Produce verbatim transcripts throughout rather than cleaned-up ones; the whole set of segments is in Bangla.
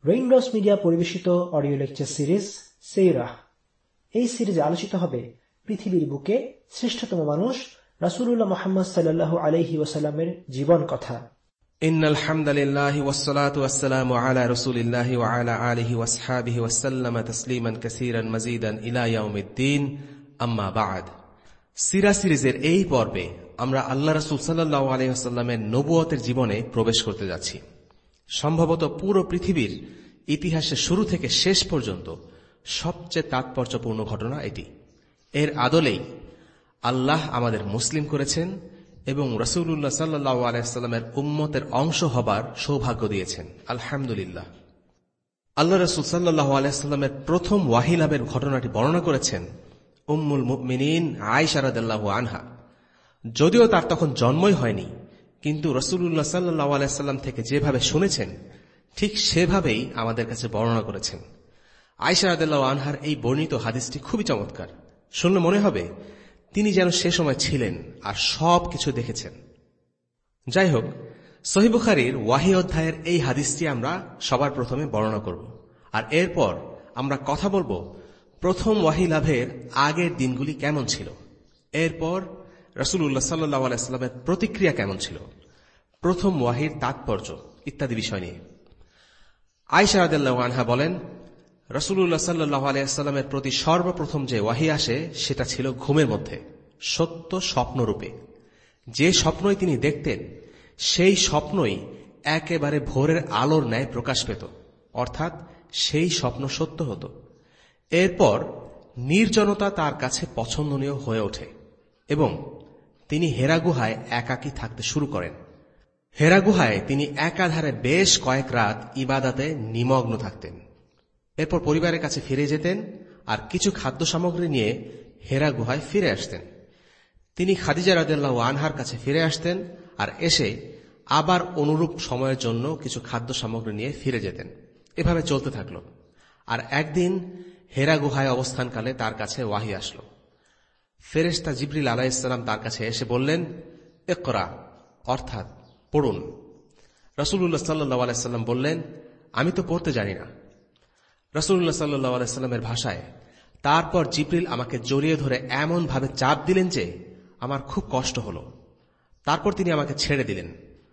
রেইনড্রপস মিডিয়া পরিবেশিত অডিও লেকচার সিরিজ সিরাহ। এই সিরিজে আলোচিত হবে পৃথিবীর বুকে শ্রেষ্ঠতম মানুষ রাসূলুল্লাহ মুহাম্মদ সাল্লাল্লাহু আলাইহি ওয়াসাল্লামের জীবন কথা। ইন্নাল হামদালিল্লাহি ওয়াসসালাতু ওয়াসসালামু আলা রাসূলিল্লাহি ওয়া আলা আলিহি ওয়াসহাবিহি ওয়াসাল্লামা তাসলিমান কাসীরান মাজিদান ইলা ইয়াউমিদ্দিন, আম্মা বা'দ। সিরা সিরিজের এই পর্বে আমরা আল্লাহ রাসূল সাল্লাল্লাহু আলাইহি ওয়াসাল্লামের নবুয়তের জীবনে প্রবেশ করতে যাচ্ছি। সম্ভবত পুরো পৃথিবীর ইতিহাসের শুরু থেকে শেষ পর্যন্ত সবচেয়ে তাৎপর্যপূর্ণ ঘটনা এটি। এর আদলেই আল্লাহ আমাদের মুসলিম করেছেন এবং রাসূলুল্লাহ সাল্লাল্লাহু আলাইহি ওয়াসাল্লামের উম্মতের অংশ হবার সৌভাগ্য দিয়েছেন। আলহামদুলিল্লাহ। আল্লাহ রাসূল সাল্লাল্লাহু আলাইহি ওয়াসাল্লামের প্রথম ওয়াহী লাভের ঘটনাটি বর্ণনা করেছেন উম্মুল মুমিনিন আয়েশা রাদিয়াল্লাহু আনহা। যদিও তার তখন জন্মই হয়নি, কিন্তু রাসূলুল্লাহ সাল্লাল্লাহু আলাইহি ওয়াসাল্লাম থেকে যেভাবে শুনেছেন ঠিক সেভাবেই আমাদের কাছে বর্ণনা করেছেন। আয়েশা রাদিয়াল্লাহু আনহার এই বর্ণিত হাদিসটি খুবই চমৎকার। শুনলে মনে হবে তিনি যেন সে সময় ছিলেন আর সব কিছু দেখেছেন। যাই হোক, সহিহ বুখারীর ওয়াহী অধ্যায়ের এই হাদিসটি আমরা সবার প্রথমে বর্ণনা করব, আর এরপর আমরা কথা বলবো প্রথম ওয়াহী লাভের আগের দিনগুলি কেমন ছিল, এরপর রাসূলুল্লাহ সাল্লাল্লাহু আলাইহি ওয়াসাল্লামের প্রতিক্রিয়া কেমন ছিল, প্রথম ওয়াহীর তাৎপর্য ইত্যাদি বিষয় নিয়ে। আয়েশা রাদিয়াল্লাহু আনহা বলেন, রাসূলুল্লাহ সাল্লাল্লাহু আলাইহি ওয়াসাল্লামের প্রতি সর্বপ্রথম যে ওয়াহী আসে সেটা ছিল ঘুমের মধ্যে, সত্য স্বপ্নরূপে। যে স্বপ্নই তিনি দেখতেন সেই স্বপ্নই একেবারে ভোরের আলোর ন্যায় প্রকাশ পেত, অর্থাৎ সেই স্বপ্ন সত্য হতো। এরপর নির্জনতা তার কাছে পছন্দনীয় হয়ে ওঠে এবং তিনি হেরা গুহায় একাকী থাকতে শুরু করেন। হেরা গুহায় তিনি একাধারে বেশ কয়েক রাত ইবাদতে নিমগ্ন থাকতেন। এরপর পরিবারের কাছে ফিরে যেতেন আর কিছু খাদ্য সামগ্রী নিয়ে হেরা গুহায় ফিরে আসতেন। তিনি খাদিজা রাদিয়াল্লাহু আনহার কাছে ফিরে আসতেন আর এসে আবার অনুরূপ সময়ের জন্য কিছু খাদ্য সামগ্রী নিয়ে ফিরে যেতেন। এভাবে চলতে থাকল। আর একদিন হেরা গুহায় অবস্থানকালে তার কাছে ওয়াহী আসলো। ফেরেশতা জিবরিল আলাইহিস সালাম তার কাছে এসে বললেন, ইকরা, অর্থাৎ পড়ুন। রাসূলুল্লাহ সাল্লাল্লাহু আলাইহি ওয়াসাল্লাম বললেন, আমি তো পড়তে জানি না। রাসূলুল্লাহ সাল্লাল্লাহু আলাইহি ওয়াসাল্লামের ভাষায়, তারপর জিবরিল আমাকে জড়িয়ে ধরে এমন ভাবে চাপ দিলেন যে আমার খুব কষ্ট হল। তারপর তিনি আমাকে ছেড়ে দিলেন,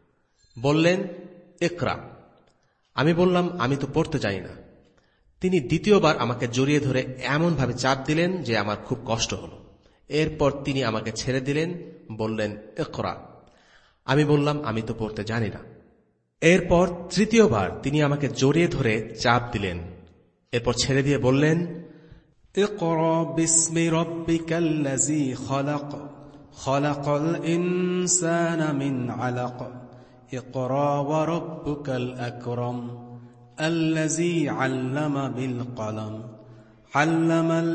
বললেন, ইকরা। আমি বললাম, আমি তো পড়তে জানি না। তিনি দ্বিতীয়বার আমাকে জড়িয়ে ধরে এমন ভাবে চাপ দিলেন যে আমার খুব কষ্ট হল। এরপর তিনি আমাকে ছেড়ে দিলেন, বললেন, ইকরা। আমি বললাম, আমি তো পড়তে জানি না। এরপর তৃতীয়বার তিনি আমাকে জড়িয়ে ধরে চাপ দিলেন, এরপর ছেড়ে দিয়ে বললেন, ইকরা বিসমি রাব্বিকাল্লাযী খালাক খালাকাল ইনসানা মিন আলাক ইকরা ওয়া রাব্বুকাল আকরাম আল্লাযী আল্লামা বিল কলম আল্লামাল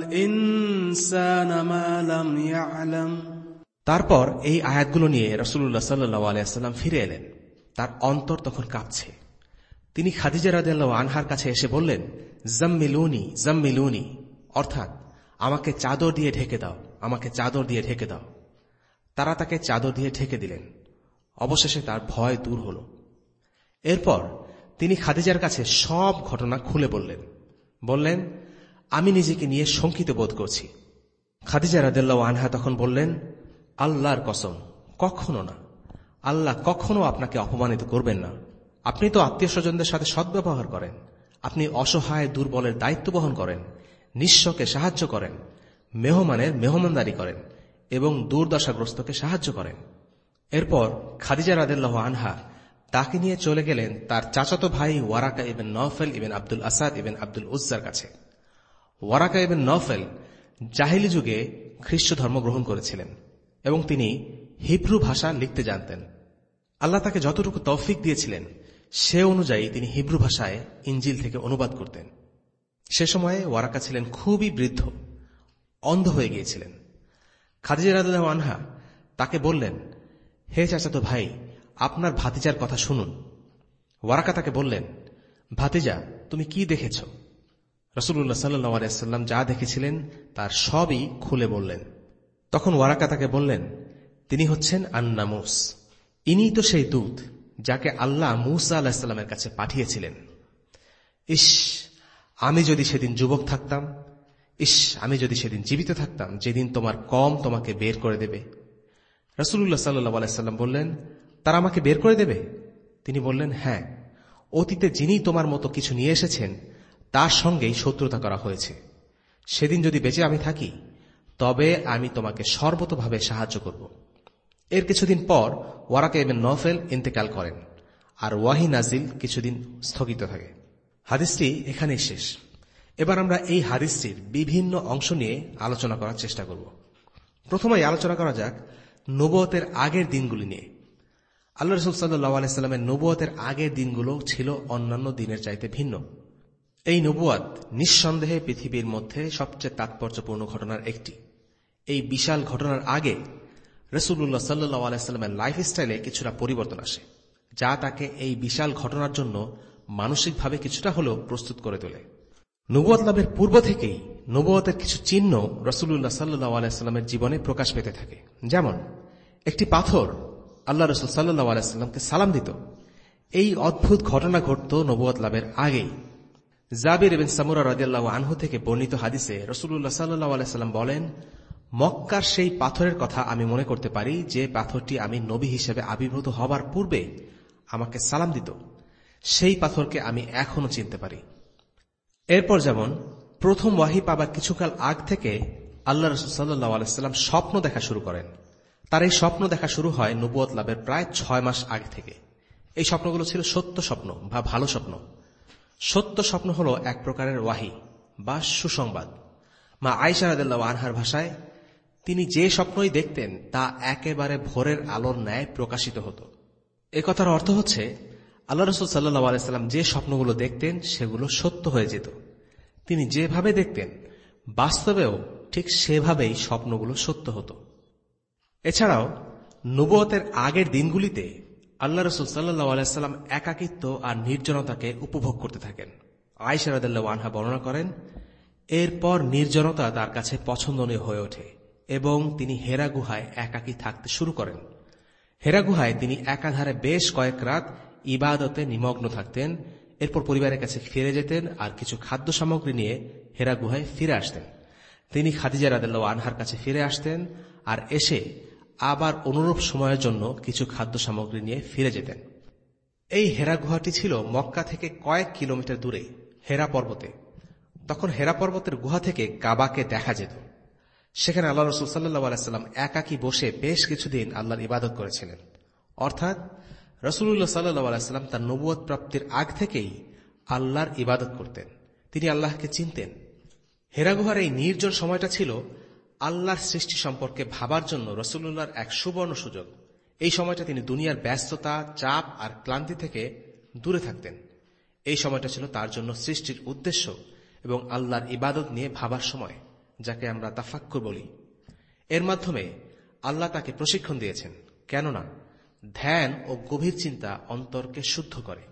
ইনসানা মা লাম ইয়ালাম। তারপর এই আয়াতগুলো নিয়ে রাসূলুল্লাহ সাল্লাল্লাহু আলাইহি ওয়াসাল্লাম ফিরে এলেন। তার অন্তর তখন কাঁপছে। তিনি খাদিজা রাদিয়াল্লাহু আনহার কাছে এসে বললেন, জাম্মিলুনি জাম্মিলুনি, অর্থাৎ আমাকে চাদর দিয়ে ঢেকে দাও, আমাকে চাদর দিয়ে ঢেকে দাও। তারা তাকে চাদর দিয়ে ঢেকে দিলেন। অবশেষে তার ভয় দূর হল। এরপর তিনি খাদিজার কাছে সব ঘটনা খুলে বললেন বললেন আমি নিজেকে নিয়ে শঙ্কিত বোধ করছি। খাদিজা রাদিয়াল্লাহু আনহা তখন বললেন, আল্লাহর কসম, কখনো না। আল্লাহ কখনো আপনাকে অপমানিত করবেন না। আপনি তো আত্মীয় স্বজনদের সাথে সদ্ব্যবহার করেন, আপনি অসহায় দুর্বলের দায়িত্ব বহন করেন, নিঃস্বকে সাহায্য করেন, মেহমানের মেহমানদারি করেন এবং দুর্দশাগ্রস্তকে সাহায্য করেন। এরপর খাদিজা রাদিয়াল্লাহু আনহা তাকে নিয়ে চলে গেলেন তার চাচাতো ভাই ওয়ারাকা ইবনে নওফেল ইবনে আব্দুল আসাদ ইবনে আব্দুল উজ্জার কাছে। ওয়ারাকা ইবনে নওফেল জাহিলি যুগে খ্রিস্ট ধর্ম গ্রহণ করেছিলেন এবং তিনি হিব্রু ভাষা লিখতে জানতেন। আল্লাহ তাকে যতটুকু তৌফিক দিয়েছিলেন সে অনুযায়ী তিনি হিব্রু ভাষায় ইনজিল থেকে অনুবাদ করতেন। সে সময়ে ওয়ারাকা ছিলেন খুবই বৃদ্ধ, অন্ধ হয়ে গিয়েছিলেন। খাদিজা রাদিয়াল্লাহু আনহা তাকে বললেন, হে চাচাতো ভাই, আপনার ভাতিজার কথা শুনুন। ওয়ারাকা তাকে বললেন, ভাতিজা, তুমি কি দেখেছ? রাসূলুল্লাহ সাল্লাল্লাহু আলাইহি ওয়াসাল্লাম যা দেখেছিলেন তার সবই খুলে বললেন। তখন ওয়ারাকা তাকে বললেন, তিনি হচ্ছেন আন-নামুস। ইনিই তো সেই দূত যাকে আল্লাহ মূসা আলাইহিস সালামের কাছে পাঠিয়েছিলেন। ইস, আমি যদি সেদিন যুবক থাকতাম, ইস, আমি যদি সেদিন জীবিত থাকতাম, যেদিন তোমার কম তোমাকে বের করে দেবে। রাসূলুল্লাহ সাল্লাল্লাহু আলাইহি সাল্লাম বললেন, তারা আমাকে বের করে দেবে? তিনি বললেন, হ্যাঁ, অতীতে যিনি তোমার মতো কিছু নিয়ে এসেছেন তার সঙ্গেই শত্রুতা করা হয়েছে। সেদিন যদি বেঁচে আমি থাকি তবে আমি তোমাকে সর্বতভাবে সাহায্য করব। এর কিছুদিন পর ওয়ারাকা ইবনে নওফেল ইন্তেকাল করেন, আর ওয়াহি নাজিল কিছুদিন স্থগিত থাকে। হাদিসটি এখানেই শেষ। এবার আমরা এই হাদিসটির বিভিন্ন অংশ নিয়ে আলোচনা করার চেষ্টা করব। প্রথমেই আলোচনা করা যাক নবুয়তের আগের দিনগুলি নিয়ে। আল্লাহ রাসূল সাল্লাল্লাহু আলাইহি সাল্লামের নবুয়তের আগের দিনগুলো ছিল অন্যান্য দিনের চাইতে ভিন্ন। এই নবুয়ত নিঃসন্দেহে পৃথিবীর মধ্যে সবচেয়ে তাৎপর্যপূর্ণ ঘটনার একটি। এই বিশাল ঘটনার আগে রাসূলুল্লাহ সাল্লাল্লাহু আলাইহি সাল্লামের লাইফস্টাইলে কিছুটা পরিবর্তন আসে, যা তাকে এই বিশাল ঘটনার জন্য মানসিকভাবে কিছুটা হলেও প্রস্তুত করে তোলে। নবুয়ত লাভের পূর্ব থেকেই নবুয়তের কিছু চিহ্ন রাসূলুল্লাহ সাল্লাল্লাহু আলাইহি সাল্লামের জীবনে প্রকাশ পেতে থাকে। যেমন একটি পাথর আল্লাহ রাসূল সাল্লাল্লাহু আলাইহি সাল্লামকে সালাম দিত। এই অদ্ভুত ঘটনা ঘটত নবুয়ত লাভের আগেই। জাবির ইবনে সামুরা রাদিয়াল্লাহু আনহু থেকে বর্ণিত হাদিসে রাসূলুল্লাহ সাল্লাল্লাহু আলাইহি সাল্লাম বলেন, মক্কার সেই পাথরের কথা আমি মনে করতে পারি যে পাথরটি আমি নবী হিসেবে আবির্ভূত হবার পূর্বে আমাকে সালাম দিত। সেই পাথরকে আমি এখনো চিনতে পারি। এরপর যেমন প্রথম ওয়াহী পাবার কিছুকাল আগ থেকে আল্লাহ রাসূল সাল্লাল্লাহু আলাইহি সাল্লাম স্বপ্ন দেখা শুরু করেন। তার এই স্বপ্ন দেখা শুরু হয় নবুয়ত লাভের প্রায় ছয় মাস আগে থেকে। এই স্বপ্নগুলো ছিল সত্য স্বপ্ন বা ভালো স্বপ্ন। সত্য স্বপ্ন হল এক প্রকারের ওয়াহী বা সুসংবাদ। মা আয়েশা রাদিয়াল্লাহু আনহার ভাষায়, তিনি যে স্বপ্নই দেখতেন তা একেবারে ভোরের আলোর ন্যায় প্রকাশিত হতো। এ কথার অর্থ হচ্ছে আল্লাহ রাসূল সাল্লাল্লাহু আলাইহি সাল্লাম যে স্বপ্নগুলো দেখতেন সেগুলো সত্য হয়ে যেত। তিনি যেভাবে দেখতেন বাস্তবেও ঠিক সেভাবেই স্বপ্নগুলো সত্য হতো। এছাড়াও নবুয়তের আগের দিনগুলিতে আল্লাহ রাসূল সাল্লাল্লাহু আলাইহি সাল্লাম একাকিত্ব আর নির্জনতাকে উপভোগ করতে থাকেন। আয়েশা রাদিয়াল্লাহু আনহা বর্ণনা করেন, এরপর নির্জনতা তার কাছে পছন্দনীয় হয়ে ওঠে এবং তিনি হেরা গুহায় একাকী থাকতে শুরু করেন। হেরা গুহায় তিনি একাধারে বেশ কয়েক রাত ইবাদতে নিমগ্ন থাকতেন। এরপর পরিবারের কাছে ফিরে যেতেন আর কিছু খাদ্য সামগ্রী নিয়ে হেরা গুহায় ফিরে আসতেন। তিনি খাদিজা রাদিয়াল্লাহু আনহার কাছে ফিরে আসতেন আর এসে আবার অনুরূপ সময়ের জন্য কিছু খাদ্য সামগ্রী নিয়ে ফিরে যেতেন। এই হেরা গুহাটি ছিল মক্কা থেকে কয়েক কিলোমিটার দূরে হেরা পর্বতে। তখন হেরা পর্বতের গুহা থেকে কাবাকে দেখা যেত। সেখানে আল্লাহ রাসূল সাল্লাল্লাহু আলাইহি সাল্লাম একাকী বসে বেশ কিছুদিন আল্লাহর ইবাদত করেছিলেন। অর্থাৎ রাসূলুল্লাহ সাল্লাল্লাহু আলাইহি সাল্লাম তার নবুয়ত প্রাপ্তির আগ থেকেই আল্লাহর ইবাদত করতেন। তিনি আল্লাহকে চিনতেন। হেরা গুহার এই নির্জন সময়টা ছিল আল্লাহর সৃষ্টি সম্পর্কে ভাবার জন্য রাসূলুল্লাহর এক সুবর্ণ সুযোগ। এই সময়টা তিনি দুনিয়ার ব্যস্ততা, চাপ আর ক্লান্তি থেকে দূরে থাকতেন। এই সময়টা ছিল তার জন্য সৃষ্টির উদ্দেশ্য এবং আল্লাহর ইবাদত নিয়ে ভাবার সময়, যাকে আমরা তাফাক্কুর বলি। এর মাধ্যমে আল্লাহ তাকে প্রশিক্ষণ দিয়েছেন, কেননা ধ্যান ও গভীর চিন্তা অন্তরকে শুদ্ধ করে।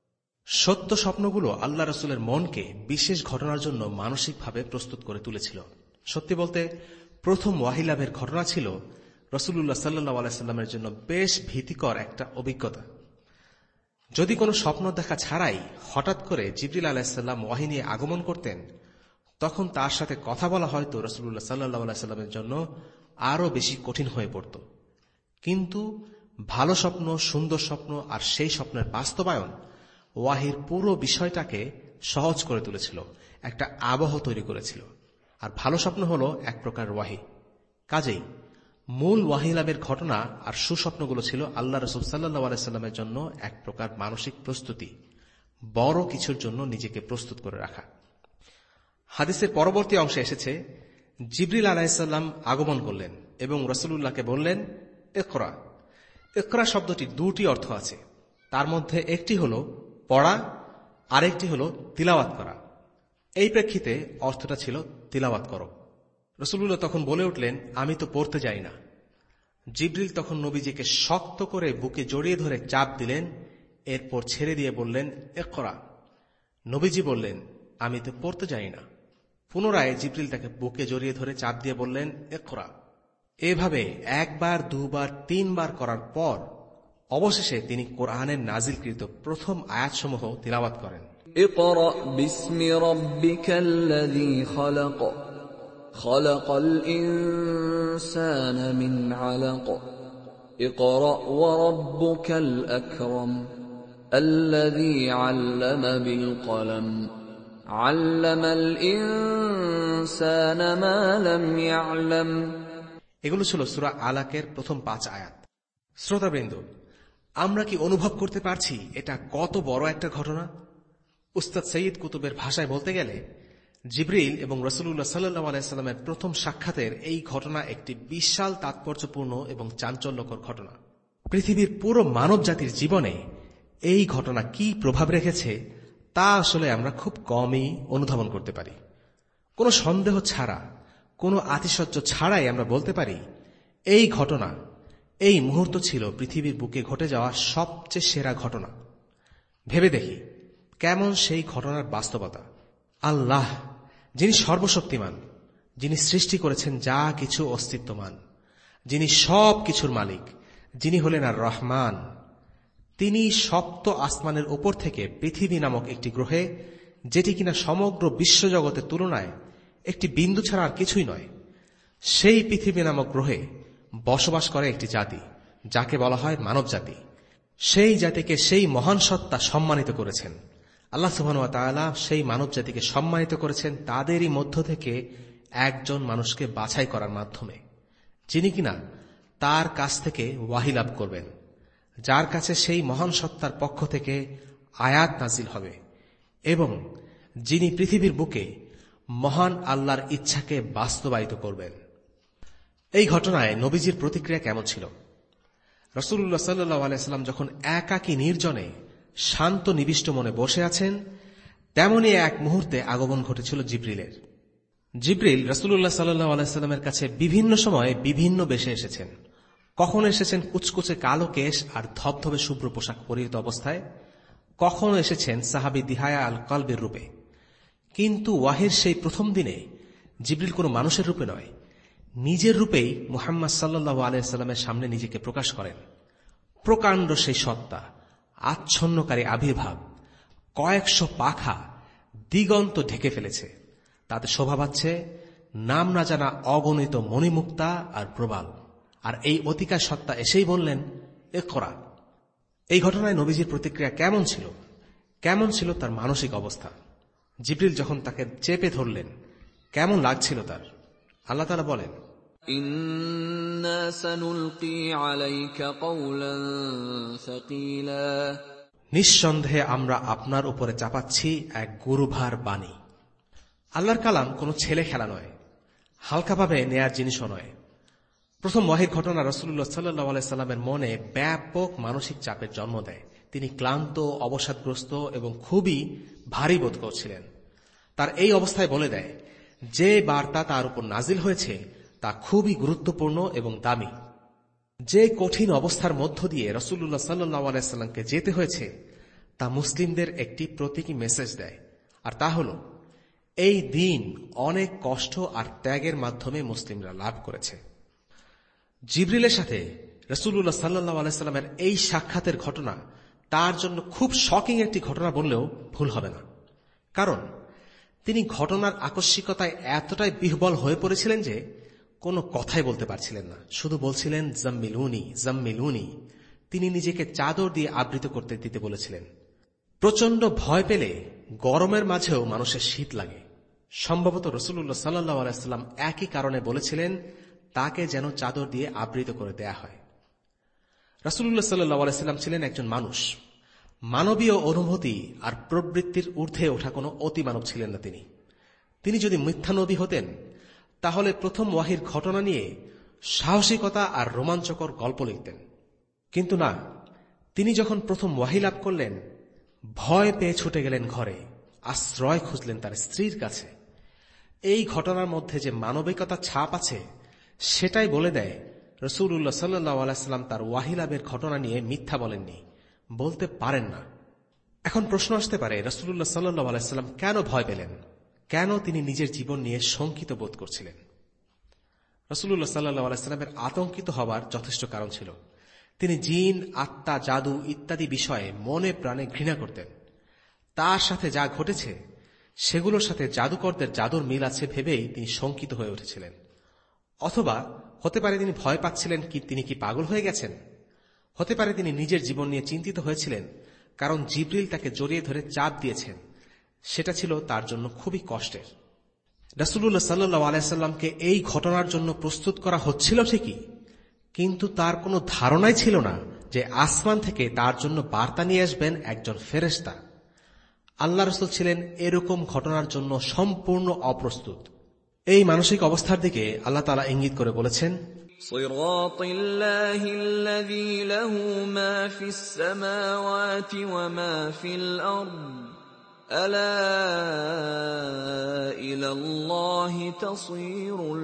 সত্য স্বপ্নগুলো আল্লাহ রাসূলের মনকে বিশেষ ঘটনার জন্য মানসিকভাবে প্রস্তুত করে তুলেছিল। সত্যি বলতে প্রথম ওয়াহী লাভের ঘটনা ছিল রাসূলুল্লাহ সাল্লাল্লাহু আলাইহি সাল্লামের জন্য বেশ ভীতিকর একটা অভিজ্ঞতা। যদি কোনো স্বপ্ন দেখা ছাড়াই হঠাৎ করে জিবরিল আলাইহিস সালাম ওয়াহী নিয়ে আগমন করতেন, তখন তার সাথে কথা বলা হয়তো রাসূলুল্লাহ সাল্লাল্লাহু আলাইহি সাল্লামের জন্য আরো বেশি কঠিন হয়ে পড়ত। কিন্তু ভালো স্বপ্ন, সুন্দর স্বপ্ন আর সেই স্বপ্নের বাস্তবায়ন ওয়াহীর পুরো বিষয়টাকে সহজ করে তুলেছিল, একটা আবহ তৈরি করেছিল। আর ভালো স্বপ্ন হলো এক প্রকার ওয়াহী। কাজেই মূল ওয়াহী লাভের ঘটনা আর সুস্বপ্নগুলো ছিল আল্লাহ রাসূল সাল্লাল্লাহু আলাইহি সাল্লামের জন্য এক প্রকার মানসিক প্রস্তুতি, বড় কিছুর জন্য নিজেকে প্রস্তুত করে রাখা। হাদিসের পরবর্তী অংশে এসেছে, জিবরিল আলাইহিস সালাম আগমন করলেন এবং রাসূলুল্লাহকে বললেন, ইকরা। ইকরা শব্দটির দুটি অর্থ আছে। তার মধ্যে একটি হল পড়া, আরেকটি হল তিলাওয়াত করা। এই প্রেক্ষিতে অর্থটা ছিল তিলাওয়াত করো। রাসূলুল্লাহ তখন বলে উঠলেন, আমি তো পড়তে যাই না। জিবরিল তখন নবীজিকে শক্ত করে বুকে জড়িয়ে ধরে চাপ দিলেন, এরপর ছেড়ে দিয়ে বললেন, ইকরা। নবীজি বললেন, আমি তো পড়তে যাই না। পুনরায় জিবরিল তাকে বুকে জড়িয়ে ধরে চাপ দিয়ে বললেন, ইকরা। এভাবে একবার, দুবার, তিনবার করার পর অবশেষে তিনি কোরআনের নাজিলকৃত প্রথম আয়াতসমূহ তিলাওয়াত করেন। اقرأ باسم ربك الذي خلق خلق الإنسان من علق اقرأ وربك الأكرم الذي علم بالقلم علم الإنسان ما لم يعلم। এগুলো ছিল সূরা আলাকের প্রথম পাঁচ আয়াত। শ্রোতাবৃন্দ, আমরা কি অনুভব করতে পারছি এটা কত বড় একটা ঘটনা? উস্তাদ সৈয়দ কুতুবের ভাষায় বলতে গেলে জিবরিল এবং রাসূলুল্লাহ সাল্লাল্লাহু আলাইহি সাল্লামের প্রথম সাক্ষাতের এই ঘটনা একটি বিশাল তাৎপর্যপূর্ণ এবং চাঞ্চল্যকর ঘটনা। পৃথিবীর পুরো মানব জাতির জীবনে এই ঘটনা কি প্রভাব রেখেছে তা আসলে আমরা খুব কমই অনুধাবন করতে পারি। কোনো সন্দেহ ছাড়া, কোনো আতিশয্য ছাড়াই আমরা বলতে পারি এই ঘটনা, এই মুহূর্ত ছিল পৃথিবীর বুকে ঘটে যাওয়া সবচেয়ে সেরা ঘটনা। ভেবে দেখি কেমন সেই ঘটনার বাস্তবতা। আল্লাহ, যিনি সর্বশক্তিমান, যিনি সৃষ্টি করেছেন যা কিছু অস্তিত্বমান, যিনি সব কিছুর মালিক, যিনি হলেন আর রহমান, তিনি সপ্ত আসমানের উপর থেকে পৃথিবী নামক একটি গ্রহে, যেটি কিনা সমগ্র বিশ্বজগতের তুলনায় একটি বিন্দু ছাড়া আর কিছুই নয়, সেই পৃথিবী নামক গ্রহে বসবাস করে একটি জাতি যাকে বলা হয় মানব জাতি। সেই জাতিকে সেই মহান সত্তা সম্মানিত করেছেন। আল্লাহ সুবহানাহু ওয়া তাআলা সেই মানব জাতিকে সম্মানিত করেছেন তাদেরই মধ্য থেকে একজন মানুষকে বাছাই করার মাধ্যমে, যিনি কিনা তার কাছ থেকে ওয়াহী লাভ করবেন, যার কাছে সেই মহান সত্তার পক্ষ থেকে আয়াত নাজিল হবে এবং যিনি পৃথিবীর বুকে মহান আল্লাহর ইচ্ছাকে বাস্তবায়িত করবেন। এই ঘটনায় নবীজির প্রতিক্রিয়া কেমন ছিল? রাসূলুল্লাহ সাল্লাল্লাহু আলাইহি সাল্লাম যখন একাকী নির্জনে শান্ত নিবিষ্ট মনে বসে আছেন, তেমনি এক মুহূর্তে আগমন ঘটেছিল জিবরিলের। জিবরিল রাসূলুল্লাহ সাল্লাল্লাহু আলাইহি সাল্লামের কাছে বিভিন্ন সময়ে বিভিন্ন বেশে এসেছেন। কখনো এসেছেন কুচকুচে কালো কেশ আর ধবধবে শুভ্র পোশাক পরিহিত অবস্থায়, কখনো এসেছেন সাহাবী দিহায়া আল কলবের রূপে। কিন্তু ওয়াহির সেই প্রথম দিনে জিবরিল কোনো মানুষের রূপে নয়, নিজের রূপেই মুহাম্মদ সাল্লাল্লাহু আলাইহি সাল্লামের সামনে নিজেকে প্রকাশ করেন। প্রকাণ্ড সেই সত্তা, আচ্ছন্নকারী আবির্ভাব, কয়েকশো পাখা দিগন্ত ঢেকে ফেলেছে, তাতে শোভা পাচ্ছে নাম না জানা অগণিত মণিমুক্তা আর প্রবাল। আর এই অতিকায় সত্তা এসেই বললেন, ইকরা। এই ঘটনায় নবীজির প্রতিক্রিয়া কেমন ছিল? কেমন ছিল তার মানসিক অবস্থা? জিবরিল যখন তাকে চেপে ধরলেন কেমন লাগছিল তার? আল্লাহ তাআলা বলেন, ইন্না সানুলকি আলাইকা কওলান সাকিলা, নিঃসন্দেহে আমরা আপনার উপরে চাপাচ্ছি এক গুরুভার বাণী। আল্লাহর কালাম কোনো ছেলে খেলা নয়, হালকাভাবে নেয়ার জিনিসও নয়। প্রথম ওয়াহির ঘটনা রাসূলুল্লাহ সাল্লাল্লাহু আলাইহি সাল্লামের মনে ব্যাপক মানসিক চাপের জন্ম দেয়। তিনি ক্লান্ত, অবসাদগ্রস্ত এবং খুবই ভারী বোধ করছিলেন। তার এই অবস্থায় বলে দেয় যে বার্তা তার উপর নাজিল হয়েছে তা খুবই গুরুত্বপূর্ণ এবং দামি। যে কঠিন অবস্থার মধ্য দিয়ে রাসূলুল্লাহ সাল্লাল্লাহু আলাইহি সাল্লামকে যেতে হয়েছে তা মুসলিমদের একটি প্রতীকী মেসেজ দেয়, আর তা হল এই দিন অনেক কষ্ট আর ত্যাগের মাধ্যমে মুসলিমরা লাভ করেছে। জিবরিলের সাথে রাসূলুল্লাহ সাল্লাল্লাহু আলাইহি সাল্লামের এই সাক্ষাতের ঘটনা তার জন্য খুব শকিং একটি ঘটনা বললেও ভুল হবে না, কারণ তিনি ঘটনার আকস্মিকতায় এতটাই বিহ্বল হয়ে পড়েছিলেন যে কোনো কথাই বলতে পারছিলেন না, শুধু বলছিলেন জাম্মিলুনি জাম্মিলুনি। তিনি নিজেকে চাদর দিয়ে আবৃত করতে দিতে বলেছিলেন। প্রচন্ড ভয় পেলে গরমের মাঝেও মানুষের শীত লাগে। সম্ভবত রাসূলুল্লাহ সাল্লাল্লাহু আলাইহি সাল্লাম একই কারণে বলেছিলেন তাকে যেন চাদর দিয়ে আবৃত করে দেয়া হয়। রাসূলুল্লাহ সাল্লাল্লাহু আলাইহি সাল্লাম ছিলেন একজন মানুষ। মানবীয় অনুভূতি আর প্রবৃত্তির ঊর্ধ্বে ওঠা কোনো অতিমানব ছিলেন না তিনি। তিনি যদি মিথ্যা নবী হতেন তাহলে প্রথম ওয়াহির ঘটনা নিয়ে সাহসিকতা আর রোমাঞ্চকর গল্প লিখতেন। কিন্তু না, তিনি যখন প্রথম ওয়াহি লাভ করলেন ভয় পেয়ে ছুটে গেলেন ঘরে, আশ্রয় খুঁজলেন তার স্ত্রীর কাছে। এই ঘটনার মধ্যে যে মানবিকতার ছাপ আছে সেটাই বলে দেয় রাসূলুল্লাহ সাল্লাল্লাহু আলাইহি সাল্লাম তার ওয়াহি লাভের ঘটনা নিয়ে মিথ্যা বলেননি, বলতে পারেন না। এখন প্রশ্ন আসতে পারে, রাসূলুল্লাহ সাল্লাল্লাহু আলাইহি সাল্লাম কেন ভয় পেলেন? কেন তিনি নিজের জীবন নিয়ে শঙ্কিত বোধ করছিলেন? রাসূলুল্লাহ সাল্লাল্লাহু আলাইহি সাল্লামের আতঙ্কিত হবার যথেষ্ট কারণ ছিল। তিনি জিন, আত্মা, জাদু ইত্যাদি বিষয়ে মনে প্রাণে ঘৃণা করতেন। তার সাথে যা ঘটেছে সেগুলোর সাথে জাদুকরদের জাদুর মিল আছে ভেবেই তিনি শঙ্কিত হয়ে উঠেছিলেন। অথবা হতে পারে তিনি ভয় পাচ্ছিলেন কি তিনি কি পাগল হয়ে গেছেন। হতে পারে তিনি নিজের জীবন নিয়ে চিন্তিত হয়েছিলেন, কারণ জিবরিল তাকে জড়িয়ে ধরে চাপ দিয়েছেন। সেটা ছিল তার জন্য খুবই কষ্টের। রাসূলুল্লাহ সাল্লাল্লাহু আলাইহি সাল্লামকে এই ঘটনার জন্য প্রস্তুত করা হচ্ছিল ঠিকই, কিন্তু তার কোনো ধারণাই ছিল না যে আসমান থেকে তার জন্য বার্তা নিয়ে আসবেন একজন ফেরেশতা। আল্লাহ রাসূল ছিলেন এরকম ঘটনার জন্য সম্পূর্ণ অপ্রস্তুত। এই মানসিক অবস্থার দিকে আল্লাহ তাআলা ইঙ্গিত করে বলেছেন, সিরাতাল্লাহিল্লাযী লাহু মা ফিস সামাওয়াতি ওয়া মা ফিল আরদ আলা ইলাল্লাহি তাসীরুল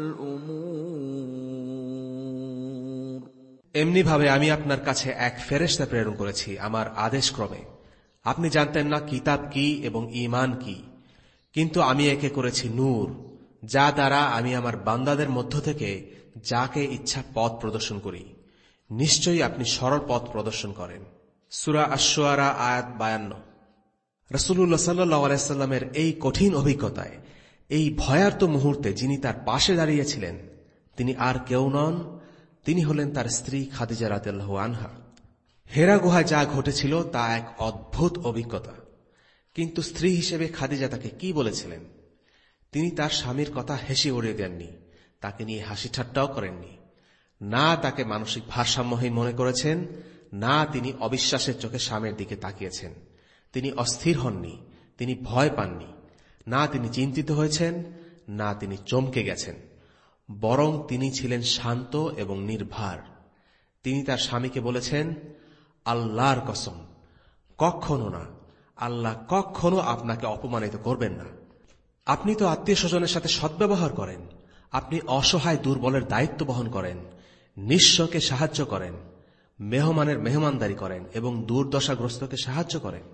উমুর। এমনি ভাবে আমি আপনার কাছে এক ফেরেশতা প্রেরণ করেছি আমার আদেশক্রমে। আপনি জানতেন না কিতাব কি এবং ঈমান কি, কিন্তু আমি একে করেছি নূর, যা দ্বারা আমি আমার বান্দাদের মধ্য থেকে যাকে ইচ্ছা পথ প্রদর্শন করি। নিশ্চয়ই আপনি সরল পথ প্রদর্শন করেন। সূরা আশ-শুআরা আয়াত বায়ান্ন। রাসূলুল্লাহ সাল্লাল্লাহু আলাইহি সাল্লামের এই কঠিন অভিজ্ঞতায়, এই ভয়ার্ত মুহূর্তে যিনি তার পাশে দাঁড়িয়েছিলেন তিনি আর কেউ নন, তিনি হলেন তার স্ত্রী খাদিজা রাদিয়াল্লাহু আনহা। হেরা গুহায় যা ঘটেছিল তা এক অদ্ভুত অভিজ্ঞতা, কিন্তু স্ত্রী হিসেবে খাদিজা তাকে কি বলেছিলেন? তিনি তার স্বামীর কথা হেসে উড়িয়ে দেননি, তাকে নিয়ে হাসি ঠাট্টাও করেননি। না তাকে মানসিক ভারসাম্যহীন মনে করেছেন, না তিনি অবিশ্বাসের চোখে স্বামীর দিকে তাকিয়েছেন। তিনি অস্থির হননি, তিনি ভয় পাননি। না তিনি চিন্তিত হয়েছেন, না তিনি চমকে গেছেন। বরং তিনি ছিলেন শান্ত এবং নির্ভার। তিনি তার স্বামীকে বলেছেন, আল্লাহর কসম, কখনো না, আল্লাহ কখনো আপনাকে অপমানিত করবেন না। আপনি তো আত্মীয় স্বজনের সাথে সদ্ব্যবহার করেন, আপনি অসহায় দুর্বলের দায়িত্ব বহন করেন, নিঃস্বকে সাহায্য করেন, মেহমানের মেহমানদারি করেন এবং দুর্দশাগ্রস্তকে সাহায্য করেন।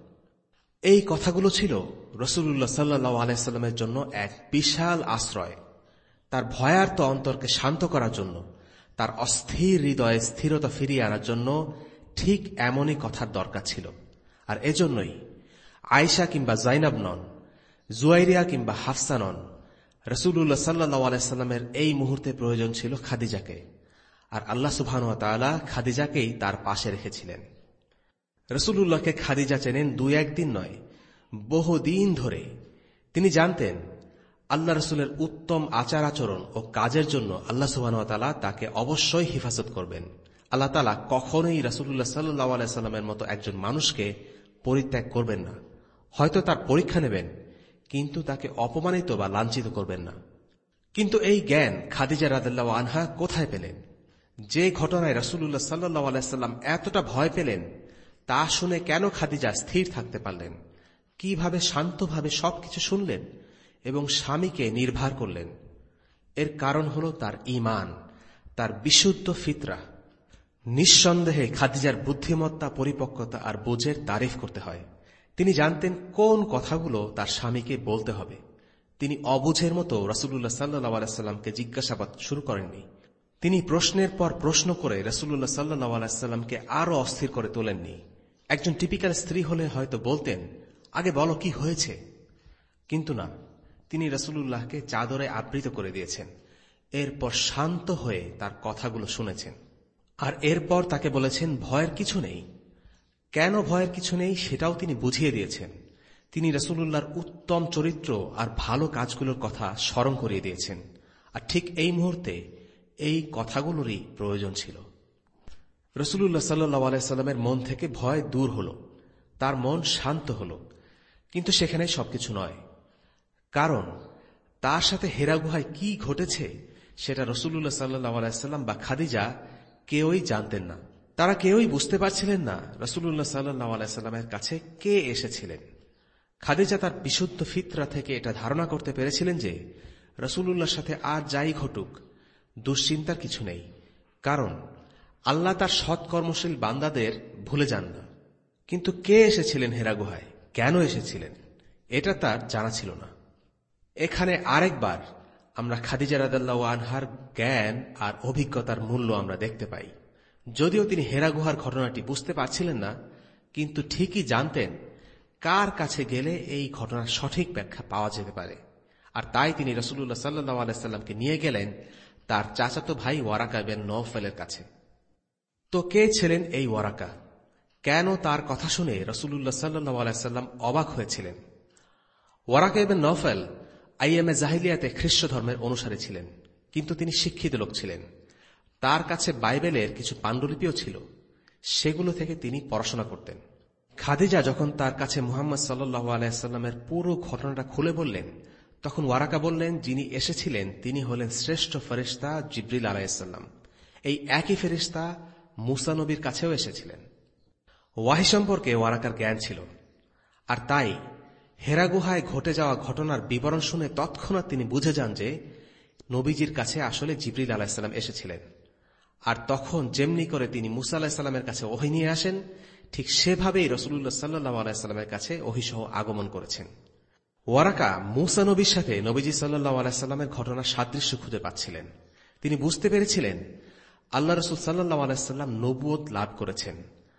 এই কথাগুলো ছিল রাসূলুল্লাহ সাল্লাল্লাহু আলাইহি সাল্লামের জন্য এক বিশাল আশ্রয়। তার ভয়ার্ত অন্তরকে শান্ত করার জন্য, তার অস্থির হৃদয়ে স্থিরতা ফিরিয়ে আনার জন্য ঠিক এমনই কথার দরকার ছিল। আর এজন্যই আয়েশা কিংবা জাইনাব নন, জুয়াইরিয়া কিংবা হাফসা নন, রাসূলুল্লাহ সাল্লাল্লাহু আলাইহি সাল্লামের এই মুহূর্তে প্রয়োজন ছিল খাদিজাকে। আর আল্লাহ সুবহানাহু ওয়া তাআলা খাদিজাকেই তার পাশে রেখেছিলেন। রাসূলুল্লাহকে খাদিজা চেনেন দুই একদিন নয়, বহুদিন ধরে। তিনি জানতেন আল্লাহ রাসূলের উত্তম আচার আচরণ ও কাজের জন্য আল্লাহ সুবহানাহু ওয়া তাআলা তাকে অবশ্যই হেফাজত করবেন। আল্লাহ তাআলা কখনোই রাসূলুল্লাহ সাল্লাল্লাহু আলাইহি সাল্লামের মতো একজন মানুষকে পরিত্যাগ করবেন না। হয়তো তার পরীক্ষা নেবেন, কিন্তু তাকে অপমানিত বা লাঞ্ছিত করবেন না। কিন্তু এই জ্ঞান খাদিজা রাদিয়াল্লাহু আনহা কোথায় পেলেন? যে ঘটনায় রাসূলুল্লাহ সাল্লাল্লাহু আলাইহি সাল্লাম এতটা ভয় পেলেন, তা শুনে কেন খাদিজা স্থির থাকতে পারলেন? কিভাবে শান্তভাবে সবকিছু শুনলেন এবং স্বামীকে নির্ভর করলেন? এর কারণ হল তার ঈমান, তার বিশুদ্ধ ফিতরা। নিঃসন্দেহে খাদিজার বুদ্ধিমত্তা, পরিপক্কতা আর বোঝের তারিফ করতে হয়। তিনি জানতেন কোন কথাগুলো তার স্বামীকে বলতে হবে। তিনি অবুঝের মতো রাসূলুল্লাহ সাল্লাল্লাহু আলাইহি সাল্লামকে জিজ্ঞাসাবাদ শুরু করেননি। তিনি প্রশ্নের পর প্রশ্ন করে রাসূলুল্লাহ সাল্লাল্লাহু আলাইহি সাল্লামকে আরো অস্থির করে তোলেননি। একজন টিপিক্যাল স্ত্রী হলে হয়তো বলতেন, আগে বলো কি হয়েছে। কিন্তু না, তিনি রাসূলুল্লাহকে চাদরে আবৃত করে দিয়েছেন। এরপর শান্ত হয়ে তার কথাগুলো শুনেছেন। আর এরপর তাকে বলেছেন, ভয়ের কিছু নেই। কেন ভয়ের কিছু নেই সেটাও তিনি বুঝিয়ে দিয়েছেন। তিনি রাসূলুল্লাহর উত্তম চরিত্র আর ভালো কাজগুলোর কথা স্মরণ করিয়ে দিয়েছেন। আর ঠিক এই মুহূর্তে এই কথাগুলোরই প্রয়োজন ছিল। রাসূলুল্লাহ সাল্লাল্লাহু আলাইহি সাল্লামের মন থেকে ভয় দূর হল, তার মন শান্ত হল। কিন্তু সেখানে সবকিছু নয়, কারণ তার সাথে হেরা গুহায় কি ঘটেছে সেটা রাসূলুল্লাহ সাল্লাল্লাহু আলাইহি সাল্লাম বা খাদিজা কেউই জানতেন না। তারা কেউই বুঝতে পারছিলেন না রাসূলুল্লাহ সাল্লাল্লাহু আলাইহি সাল্লামের কাছে কে এসেছিলেন। খাদিজা তার বিশুদ্ধ ফিতরা থেকে এটা ধারণা করতে পেরেছিলেন যে রাসূলুল্লাহর সাথে আর যাই ঘটুক দুশ্চিন্তার কিছু নেই, কারণ আল্লাহ তার সৎকর্মশীল বান্দাদের ভুলে যান না। কিন্তু কে এসেছিলেন হেরা গুহায়, কেন এসেছিলেন, এটা তার জানা ছিল না। এখানে আরেকবার আমরা খাদিজা রাদিয়াল্লাহু আনহার জ্ঞান আর অভিজ্ঞতার মূল্য আমরা দেখতে পাই। যদিও তিনি হেরা গুহার ঘটনাটি বুঝতে পারছিলেন না, কিন্তু ঠিকই জানতেন কার কাছে গেলে এই ঘটনার সঠিক ব্যাখ্যা পাওয়া যেতে পারে। আর তাই তিনি রাসূলুল্লাহ সাল্লাল্লাহু আলাইহি ওয়াসাল্লামকে নিয়ে গেলেন তার চাচাতো ভাই ওয়ারাকা বিন নওফলের কাছে। তো কে ছিলেন এই ওয়ারাকা? কেন তার কথা শুনে রাসূলুল্লাহ সাল্লাল্লাহু আলাইহি ওয়াসাল্লাম অবাক হয়েছিলেন? ওয়ারাকা বিন নওফল আইয়ামে জাহিলিয়াতে খ্রিস্ট ধর্মের অনুসারী ছিলেন, কিন্তু তিনি শিক্ষিত লোক ছিলেন। তার কাছে বাইবেলের কিছু পাণ্ডুলিপিও ছিল, সেগুলো থেকে তিনি পড়াশোনা করতেন। খাদিজা যখন তার কাছে মুহাম্মদ সাল্লাল্লাহু আলাইহি ওয়াসাল্লামের পুরো ঘটনাটা খুলে বললেন, তখন ওয়ারাকা বললেন যিনি এসেছিলেন তিনি হলেন শ্রেষ্ঠ ফেরেশতা জিবরিল আলাইহিস সালাম। এই একই ফেরেশতা মুসা নবীর কাছেও এসেছিলেন। ওয়াহী সম্পর্কে ওয়ারাকার জ্ঞান ছিল, আর তাই হেরা গুহায় ঘটে যাওয়া ঘটনার বিবরণ শুনে তৎক্ষণাৎ তিনি বুঝে যান যে নবীজির কাছে আসলে জিবরিল আলাইহিস সালাম এসেছিলেন। আর তখন যেমনি করে তিনি মুসা আলাইহিস সালামের কাছে ওহী নিয়ে আসেন, ঠিক সেভাবেই রাসূলুল্লাহ সাল্লাল্লাহু আলাইহি ওয়াসাল্লামের কাছে ওহী সহ আগমন করেছেন। ওয়ারাকা মুসা নবীর সাথে নবীজি সাল্লাল্লাহু আলাইহি ওয়াসাল্লামের ঘটনার সাদৃশ্য খুঁজে পাচ্ছিলেন। তিনি বুঝতে পেরেছিলেন আল্লাহ রাসূল সাল্লাল্লাহু আলাইহি ওয়াসাল্লাম নবুয়ত লাভ করেছেন,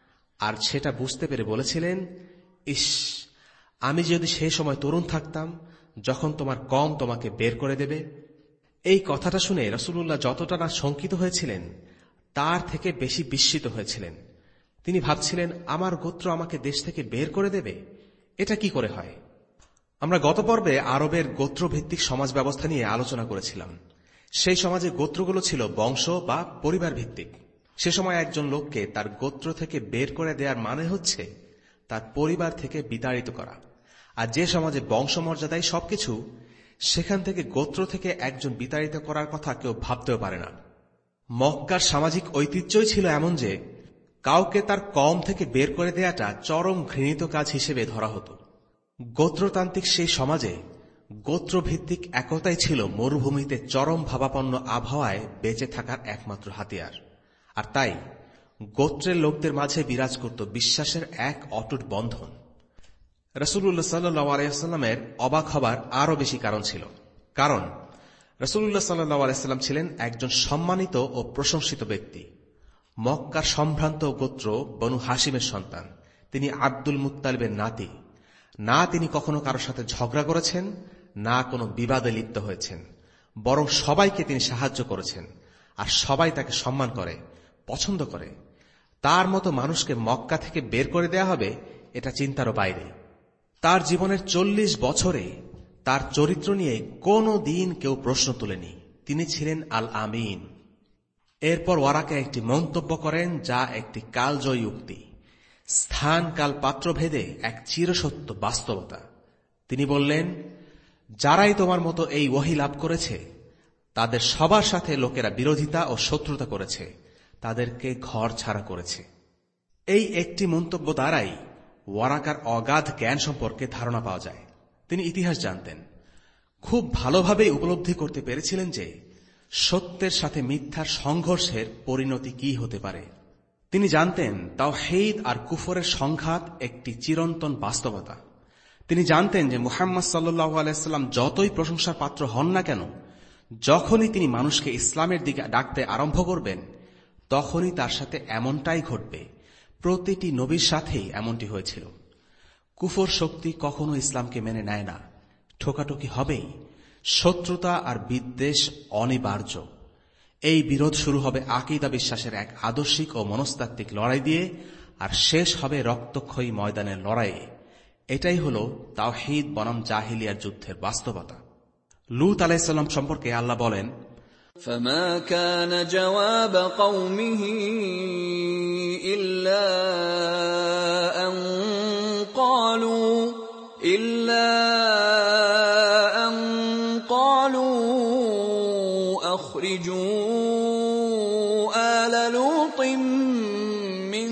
আর সেটা বুঝতে পেরে বলেছিলেন, ইস, আমি যদি সেই সময় তরুণ থাকতাম যখন তোমার কওম তোমাকে বের করে দেবে। এই কথাটা শুনে রাসূলুল্লাহ যতটা না শঙ্কিত হয়েছিলেন তার থেকে বেশি বিস্মিত হয়েছিলেন। তিনি ভাবছিলেন, আমার গোত্র আমাকে দেশ থেকে বের করে দেবে, এটা কি করে হয়? আমরা গত পর্বে আরবের গোত্রভিত্তিক সমাজ ব্যবস্থা নিয়ে আলোচনা করেছিলাম। সেই সমাজে গোত্রগুলো ছিল বংশ বা পরিবার ভিত্তিক। সে সময় একজন লোককে তার গোত্র থেকে বের করে দেওয়ার মানে হচ্ছে তার পরিবার থেকে বিতাড়িত করা। আর যে সমাজে বংশমর্যাদায় সবকিছু, সেখান থেকে গোত্র থেকে একজন বিতাড়িত করার কথা কেউ ভাবতেও পারে না। মক্কার সামাজিক ঐতিহ্যই ছিল এমন যে কাউকে তার কওম থেকে বের করে দেওয়াটা চরম ঘৃণিত কাজ হিসেবে ধরা হতো। গোত্রতান্ত্রিক সেই সমাজে গোত্রভিত্তিক একতাই ছিল মরুভূমিতে চরম ভাবাপন্ন আবহাওয়ায় বেঁচে থাকার একমাত্র হাতিয়ার। আর তাই গোত্রের লোকদের মাঝে বিরাজ করত বিশ্বাসের এক অটুট বন্ধন। রাসূলুল্লাহ সাল্লাল্লাহু আলাইহি ওয়াসাল্লামের অবাক হবার আরও বেশি কারণ ছিল, কারণ রাসূলুল্লাহ সাল্লাল্লাহু আলাইহি ওয়াসাল্লাম ছিলেন একজন সম্মানিত ও প্রশংসিত ব্যক্তি। মক্কার সম্ভ্রান্ত গোত্র বনু হাশিমের সন্তান। তিনি আব্দুল মুত্তালিবের নাতি। না তিনি কখনো কারোর সাথে ঝগড়া করেছেন, না কোনো বিবাদে লিপ্ত হয়েছেন, বরং সবাইকে তিনি সাহায্য করেছেন, আর সবাই তাকে সম্মান করে, পছন্দ করে। তার মতো মানুষকে মক্কা থেকে বের করে দেয়া হবে, এটা চিন্তারও বাইরে। তার জীবনের চল্লিশ বছরে তার চরিত্র নিয়ে কোনো দিন কেউ প্রশ্ন তুলেনি। তিনি ছিলেন আল আমিন। এরপর ওয়ারাকা একটি মন্তব্য করেন যা একটি কালজয়ী উক্তি, স্থান কাল পাত্র ভেদে এক চিরসত্য বাস্তবতা। তিনি বললেন, যারাই তোমার মতো এই ওহী লাভ করেছে তাদের সবার সাথে লোকেরা বিরোধিতা ও শত্রুতা করেছে, তাদেরকে ঘর ছাড়া করেছে। এই একটি মন্তব্য দ্বারাই ওয়ারাকার অগাধ জ্ঞান সম্পর্কে ধারণা পাওয়া যায়। তিনি ইতিহাস জানতেন, খুব ভালোভাবেই উপলব্ধি করতে পেরেছিলেন যে সত্যের সাথে মিথ্যার সংঘর্ষের পরিণতি কি হতে পারে। তিনি জানতেন তাওহীদ আর কুফরের সংঘাত একটি চিরন্তন বাস্তবতা। তিনি জানতেন যে মুহাম্মদ সাল্লাল্লাহু আলাইহি ওয়াসাল্লাম যতই প্রশংসার পাত্র হন না কেন, যখনই তিনি মানুষকে ইসলামের দিকে ডাকতে আরম্ভ করবেন তখনই তার সাথে এমনটাই ঘটবে। প্রতিটি নবীর সাথেই এমনটি হয়েছিল। কুফর শক্তি কখনো ইসলামকে মেনে নেয় না, ঠোকাঠুকি হবেই, শত্রুতা আর বিদ্বেষ অনিবার্য। এই বিরোধ শুরু হবে আকীদা বিশ্বাসের এক আদর্শিক ও মনস্তাত্ত্বিক লড়াই দিয়ে, আর শেষ হবে রক্তক্ষয়ী ময়দানের লড়াইয়ে। এটাই হল তাওহীদ বনাম জাহিলিয়ার যুদ্ধের বাস্তবতা। লূত আলাইহিস সালাম সম্পর্কে আল্লাহ বলেন, فما كان جواب قومه إلا أن قالوا إلا أن قالوا أخرجوا آل لوط من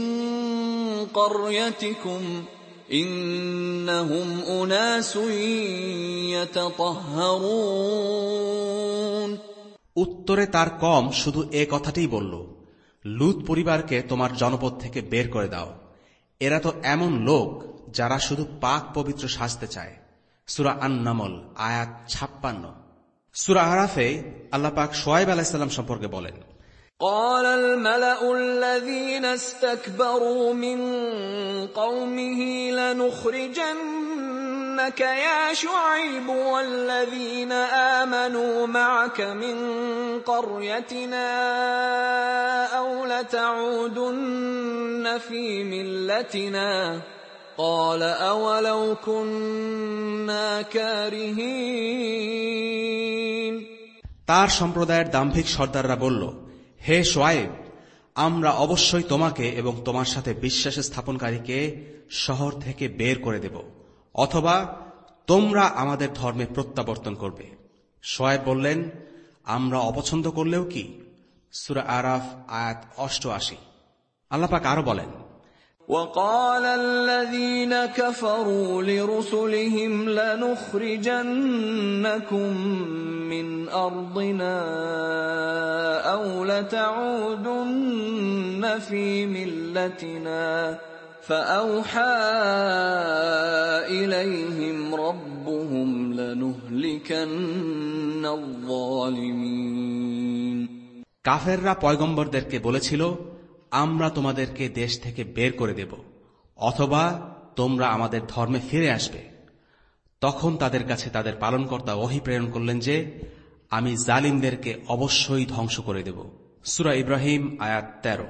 قريتكم إنهم أناس يتطهرون। উত্তরে তার কম শুধু এ কথাটাই বলল, লূত পরিবারকে তোমার জনপদ থেকে বের করে দাও। এরা তো এমন লোক যারা শুধু পাক পবিত্র সাজতে চায়। সূরা আন-নামল আয়াত ছাপ্পান্ন। সূরা আরাফে আল্লাহ পাক শুআয়ব আলাইহিস সালাম সম্পর্কে বলেন, قال الملأ الذين استكبروا من قومه لنخرجنك يا شعيب والذين آمنوا معك من قريتنا أو لتعودن في ملتنا قال أولو كنا كارهين তার সম্প্রদায়ের দাম্ভিক সর্দাররা বলল, হে শোয়াইব, আমরা অবশ্যই তোমাকে এবং তোমার সাথে বিশ্বাস স্থাপনকারীকে শহর থেকে বের করে দেব, অথবা তোমরা আমাদের ধর্মে প্রত্যাবর্তন করবে। শোয়াইব বললেন, আমরা অপছন্দ করলেও কি? সূরা আরাফ আয়াত অষ্টআশি। আল্লাহ পাক আরো বলেন, وقال الذين كفروا لرسلهم لنخرجنكم من أرضنا أو لتعودن في ملتنا فأوحى إليهم ربهم لنهلكن الظالمين। কাফেররা পয়গম্বরদেরকে বলেছিল, আমরা তোমাদেরকে দেশ থেকে বের করে দেব, অথবা তোমরা আমাদের ধর্মে ফিরে আসবে। তখন তাদের কাছে তাদের পালনকর্তা ওহী প্রেরণ করলেন যে, আমি জালিমদেরকে অবশ্যই ধ্বংস করে দেব। সূরা ইব্রাহিম আয়াত তেরো।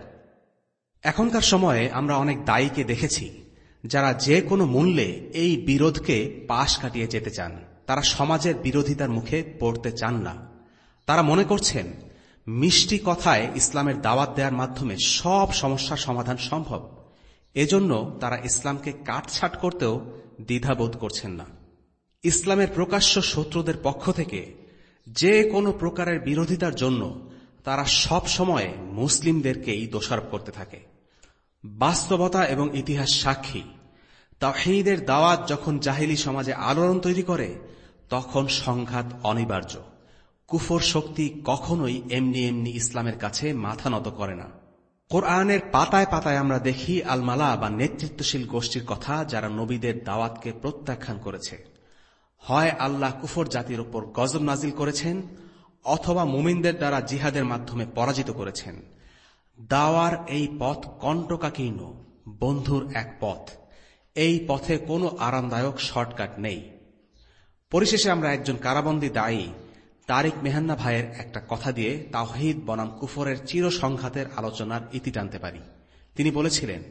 এখনকার সময়ে আমরা অনেক দায়ীকে দেখেছি যারা যে কোনো মূল্যে এই বিরোধকে পাশ কাটিয়ে যেতে চান। তারা সমাজের বিরোধিতার মুখে পড়তে চান না। তারা মনে করছেন মিষ্টি কথায় ইসলামের দাওয়াত দেওয়ার মাধ্যমে সব সমস্যার সমাধান সম্ভব। এজন্য তারা ইসলামকে কাটছাঁট করতেও দ্বিধাবোধ করছেন না। ইসলামের প্রকাশ্য শত্রুদের পক্ষ থেকে যে কোনো প্রকারের বিরোধিতার জন্য তারা সব সময় মুসলিমদেরকেই দোষারোপ করতে থাকে। বাস্তবতা এবং ইতিহাস সাক্ষী, তাওহীদের দাওয়াত যখন জাহিলি সমাজে আলোড়ন তৈরি করে, তখন সংঘাত অনিবার্য। কুফর শক্তি কখনোই এমনি এমনি ইসলামের কাছে মাথা নত করে না। কোরআনের পাতায় পাতায় আমরা দেখি আলমালা বা নেতৃত্বশীল গোষ্ঠীর কথা, যারা নবীদের দাওয়াতকে প্রত্যাখ্যান করেছে। হয় আল্লাহ কুফর জাতির উপর গজব নাজিল করেছেন, অথবা মুমিনদের দ্বারা জিহাদের মাধ্যমে পরাজিত করেছেন। দাওয়ার এই পথ কণ্টকাকীর্ণ, বন্ধুর এক পথ। এই পথে কোনো আরামদায়ক শর্টকাট নেই। পরিশেষে আমরা একজন কারাবন্দী দায়ী তারিক মেহান্না ভাইয়ের একটা কথা দিয়ে তাওহীদ বনাম কুফরের চির সংঘাতের আলোচনার ইতি টানতে পারি। তিনি বলেছিলেন,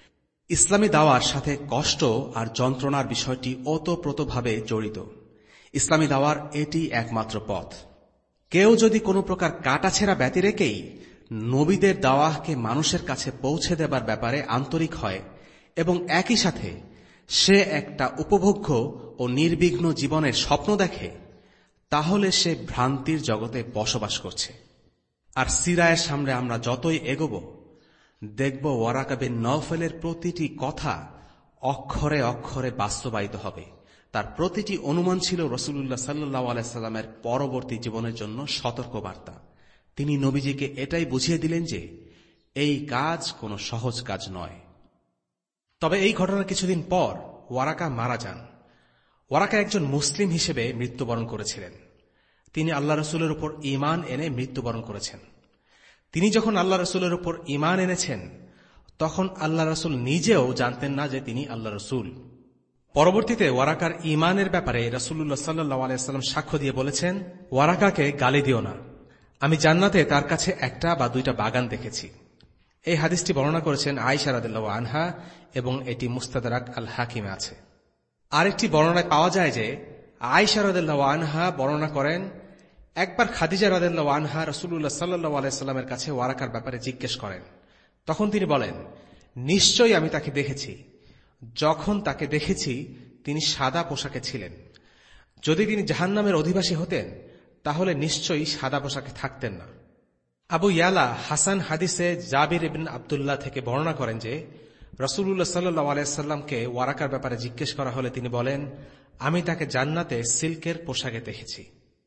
ইসলামী দাওয়ার সাথে কষ্ট আর যন্ত্রণার বিষয়টি ওতপ্রোতভাবে জড়িত। ইসলামী দাওয়ার এটি একমাত্র পথ। কেউ যদি কোনো প্রকার কাটাছেঁড়া ব্যতি রেখেই নবীদের দাওয়াহকে মানুষের কাছে পৌঁছে দেবার ব্যাপারে আন্তরিক হয় এবং একই সাথে সে একটা উপভোগ্য ও নির্বিঘ্ন জীবনের স্বপ্ন দেখে, তাহলে সে ভ্রান্তির জগতে বসবাস করছে। আর সিরায়ের সামনে আমরা যতই এগোব, দেখব ওয়ারাকা বিন নওফেলের প্রতিটি কথা অক্ষরে অক্ষরে বাস্তবায়িত হবে। তার প্রতিটি অনুমান ছিল রাসূলুল্লাহ সাল্লাল্লাহু আলাইহি সাল্লামের পরবর্তী জীবনের জন্য সতর্কবার্তা। তিনি নবীজিকে এটাই বুঝিয়ে দিলেন যে এই কাজ কোনো সহজ কাজ নয়। তবে এই ঘটনার কিছুদিন পর ওয়ারাকা মারা যান। ওয়ারাকা একজন মুসলিম হিসেবে মৃত্যুবরণ করেছিলেন। তিনি আল্লাহ রসুলের উপর ঈমান এনে মৃত্যুবরণ করেছেন। তিনি যখন আল্লাহ রসুলের উপর ঈমান এনেছেন, তখন আল্লাহ রসুল নিজেও জানতেন না যে তিনি আল্লাহ রসুল। পরবর্তীতে ওয়ারাকার ঈমানের ব্যাপারে রাসূলুল্লাহ সাল্লাল্লাহু আলাইহি ওয়াসাল্লাম সাক্ষ্য দিয়ে বলেছেন, ওয়ারাকাকে গালি দিও না, আমি জান্নাতে তার কাছে একটা বা দুইটা বাগান দেখেছি। এই হাদিসটি বর্ণনা করেছেন আয়েশা রাদিয়াল্লাহু আনহা এবং এটি মুস্তাদরাক আল হাকিমে আছে। আরেকটি বর্ণনায় পাওয়া যায় যে আয়েশা রাদিয়াল্লাহু আনহা বর্ণনা করেন, একবার খাদিজা রাদিয়াল্লাহু আনহা রাসূলুল্লাহ সাল্লাল্লাহু আলাইহি ওয়াসাল্লামের কাছে ওয়ারাকার ব্যাপারে জিজ্ঞেস করেন। তখন তিনি বলেন, নিশ্চয়ই আমি তাকে দেখেছি। যখন তাকে দেখেছি তিনি সাদা পোশাকে ছিলেন। যদি তিনি জাহান্নামের অধিবাসী হতেন, তাহলে নিশ্চয়ই সাদা পোশাকে থাকতেন না। আবু ইয়ালা হাসান হাদিসে জাবির ইবনে আব্দুল্লাহ থেকে বর্ণনা করেন যে রাসূলুল্লাহ সাল্লাল্লাহু আলাইহি ওয়াসাল্লামকে ওয়ারাকার ব্যাপারে জিজ্ঞেস করা হলে তিনি বলেন, আমি তাকে জান্নাতে সিল্কের পোশাকে দেখেছি।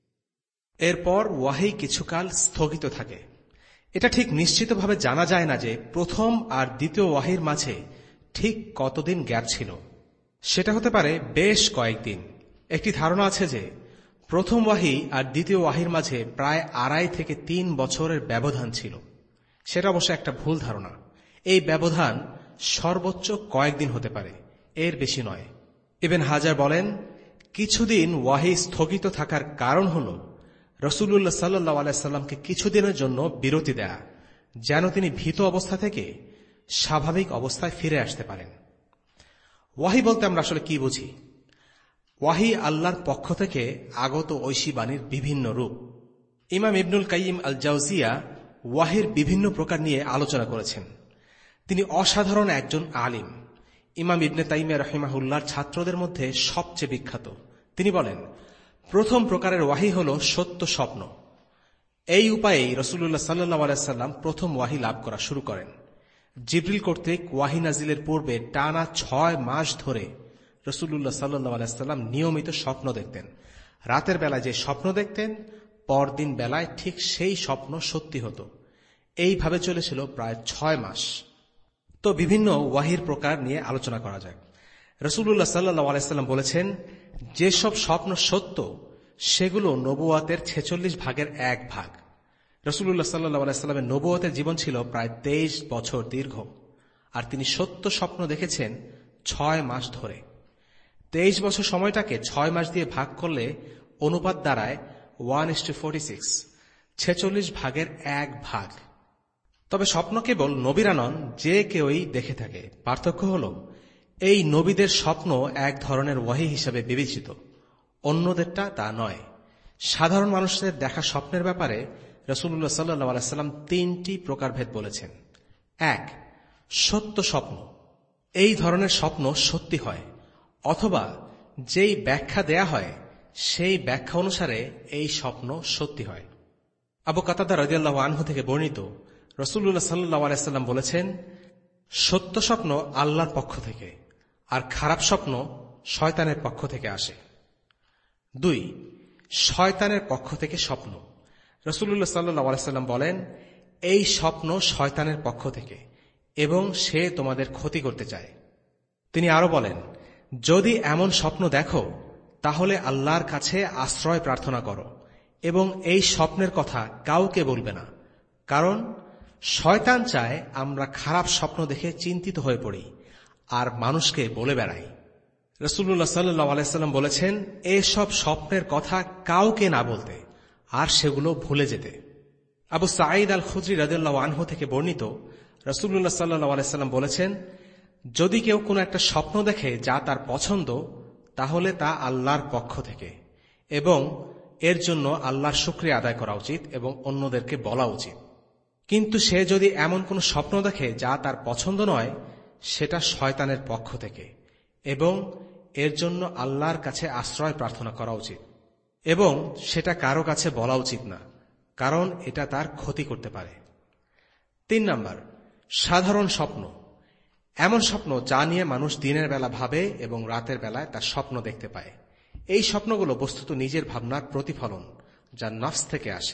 এরপর ওয়াহী কিছুকাল স্থগিত থাকে। এটা ঠিক নিশ্চিতভাবে জানা যায় না যে প্রথম আর দ্বিতীয় ওয়াহীর মাঝে ঠিক কতদিন গ্যাপ ছিল। সেটা হতে পারে বেশ কয়েকদিন। একটি ধারণা আছে যে প্রথম ওয়াহী আর দ্বিতীয় ওয়াহীর মাঝে প্রায় আড়াই থেকে তিন বছরের ব্যবধান ছিল। সেটা অবশ্য একটা ভুল ধারণা। এই ব্যবধান সর্বোচ্চ কয়েকদিন হতে পারে, এর বেশি নয়। ইবনে হাজার বলেন, কিছুদিন ওয়াহি স্থগিত থাকার কারণ হল রাসূলুল্লাহ সাল্লাল্লাহু আলাইহি সাল্লামকে কিছুদিনের জন্য বিরতি দেয়া, যেন তিনি ভীত অবস্থা থেকে স্বাভাবিক অবস্থায় ফিরে আসতে পারেন। ওয়াহি বলতে আমরা আসলে কি বুঝি? ওয়াহি আল্লাহর পক্ষ থেকে আগত ঐশী বাণীর বিভিন্ন রূপ। ইমাম ইবনুল কাইয়িম আল জাওজিয়া ওয়াহির বিভিন্ন প্রকার নিয়ে আলোচনা করেছেন। তিনি অসাধারণ একজন আলিম। ইমাম ইবনে তাইমিয়া রাহিমাহুল্লাহর ছাত্রদের মধ্যে সবচেয়ে বিখ্যাত। তিনি বলেন, প্রথম প্রকারের ওয়াহি হল সত্য স্বপ্ন। এই উপায়েই রাসূলুল্লাহ সাল্লাল্লাহু আলাইহি সাল্লাম প্রথম ওয়াহি লাভ করা শুরু করেন। জিবরিল কর্তৃক ওয়াহি নাজিলের পূর্বে টানা ছয় মাস ধরে রাসূলুল্লাহ সাল্লাল্লাহু আলাইহি সাল্লাম নিয়মিত স্বপ্ন দেখতেন। রাতের বেলায় যে স্বপ্ন দেখতেন, পরদিন বেলায় ঠিক সেই স্বপ্ন সত্যি হতো। এইভাবে চলেছিল প্রায় ছয় মাস। তো বিভিন্ন ওয়াহির প্রকার নিয়ে আলোচনা করা যায়। রাসূলুল্লাহ সাল্লাল্লাহু আলাইহি সাল্লাম বলেছেন, যেসব স্বপ্ন সত্য সেগুলো নবুয়াতের ছেচল্লিশ ভাগের এক ভাগ। রাসূলুল্লাহ সাল্লাল্লাহু আলাইহি সাল্লামের নবুয়তের জীবন ছিল প্রায় তেইশ বছর দীর্ঘ, আর তিনি সত্য স্বপ্ন দেখেছেন ছয় মাস ধরে। তেইশ বছর সময়টাকে ছয় মাস দিয়ে ভাগ করলে অনুপাত দাঁড়ায় one is to forty six, ছেচল্লিশ ভাগের এক ভাগ। তবে স্বপ্ন কেবল নবীরা নন, যে কেউই দেখে থাকে। পার্থক্য হল এই নবীদের স্বপ্ন এক ধরনের ওয়াহি হিসাবে বিবেচিত, অন্যদেরটা তা নয়। সাধারণ মানুষদের দেখা স্বপ্নের ব্যাপারে রাসূলুল্লাহ সাল্লাল্লাহু আলাইহি সাল্লাম তিনটি প্রকারভেদ বলেছেন। এক, সত্য স্বপ্ন। এই ধরনের স্বপ্ন সত্যি হয়, অথবা যেই ব্যাখ্যা দেয়া হয় সেই ব্যাখ্যা অনুসারে এই স্বপ্ন সত্যি হয়। আবু কাতাদা রাদিয়াল্লাহু আনহু থেকে বর্ণিত, রাসূলুল্লাহ সাল্লাল্লাহু আলাইহি সাল্লাম বলেছেন, সত্য স্বপ্ন আল্লাহর পক্ষ থেকে, আর খারাপ স্বপ্ন শয়তানের পক্ষ থেকে আসে। দুই, শয়তানের পক্ষ থেকে স্বপ্ন। রাসূলুল্লাহ সাল্লাল্লাহু আলাইহি সাল্লাম বলেন, এই স্বপ্ন শয়তানের পক্ষ থেকে এবং সে তোমাদের ক্ষতি করতে চায়। তিনি আরো বলেন, যদি এমন স্বপ্ন দেখো তাহলে আল্লাহর কাছে আশ্রয় প্রার্থনা করো এবং এই স্বপ্নের কথা কাউকে বলবে না, কারণ শয়তান চায় আমরা খারাপ স্বপ্ন দেখে চিন্তিত হয়ে পড়ি আর মানুষকে বলে বেড়াই। রাসূলুল্লাহ সাল্লাল্লাহু আলাইহি সাল্লাম বলেছেন, এসব স্বপ্নের কথা কাউকে না বলতে আর সেগুলো ভুলে যেতে। আবু সাঈদ আল খুদরি রাদিয়াল্লাহু আনহু থেকে বর্ণিত, রাসূলুল্লাহ সাল্লাল্লাহু আলাইহি সাল্লাম বলেছেন, যদি কেউ কোনো একটা স্বপ্ন দেখে যা তার পছন্দ, তাহলে তা আল্লাহর পক্ষ থেকে এবং এর জন্য আল্লাহর শুকরিয়া আদায় করা উচিত এবং অন্যদেরকে বলা উচিত। কিন্তু সে যদি এমন কোন স্বপ্ন দেখে যা তার পছন্দ নয়, সেটা শয়তানের পক্ষ থেকে এবং এর জন্য আল্লাহর কাছে আশ্রয় প্রার্থনা করা উচিত এবং সেটা কারো কাছে বলা উচিত না, কারণ এটা তার ক্ষতি করতে পারে। তিন নাম্বার, সাধারণ স্বপ্ন। এমন স্বপ্ন যা নিয়ে মানুষ দিনের বেলা ভাবে এবং রাতের বেলায় তার স্বপ্ন দেখতে পায়। এই স্বপ্নগুলো বস্তুত নিজের ভাবনার প্রতিফলন, যা নফস থেকে আসে।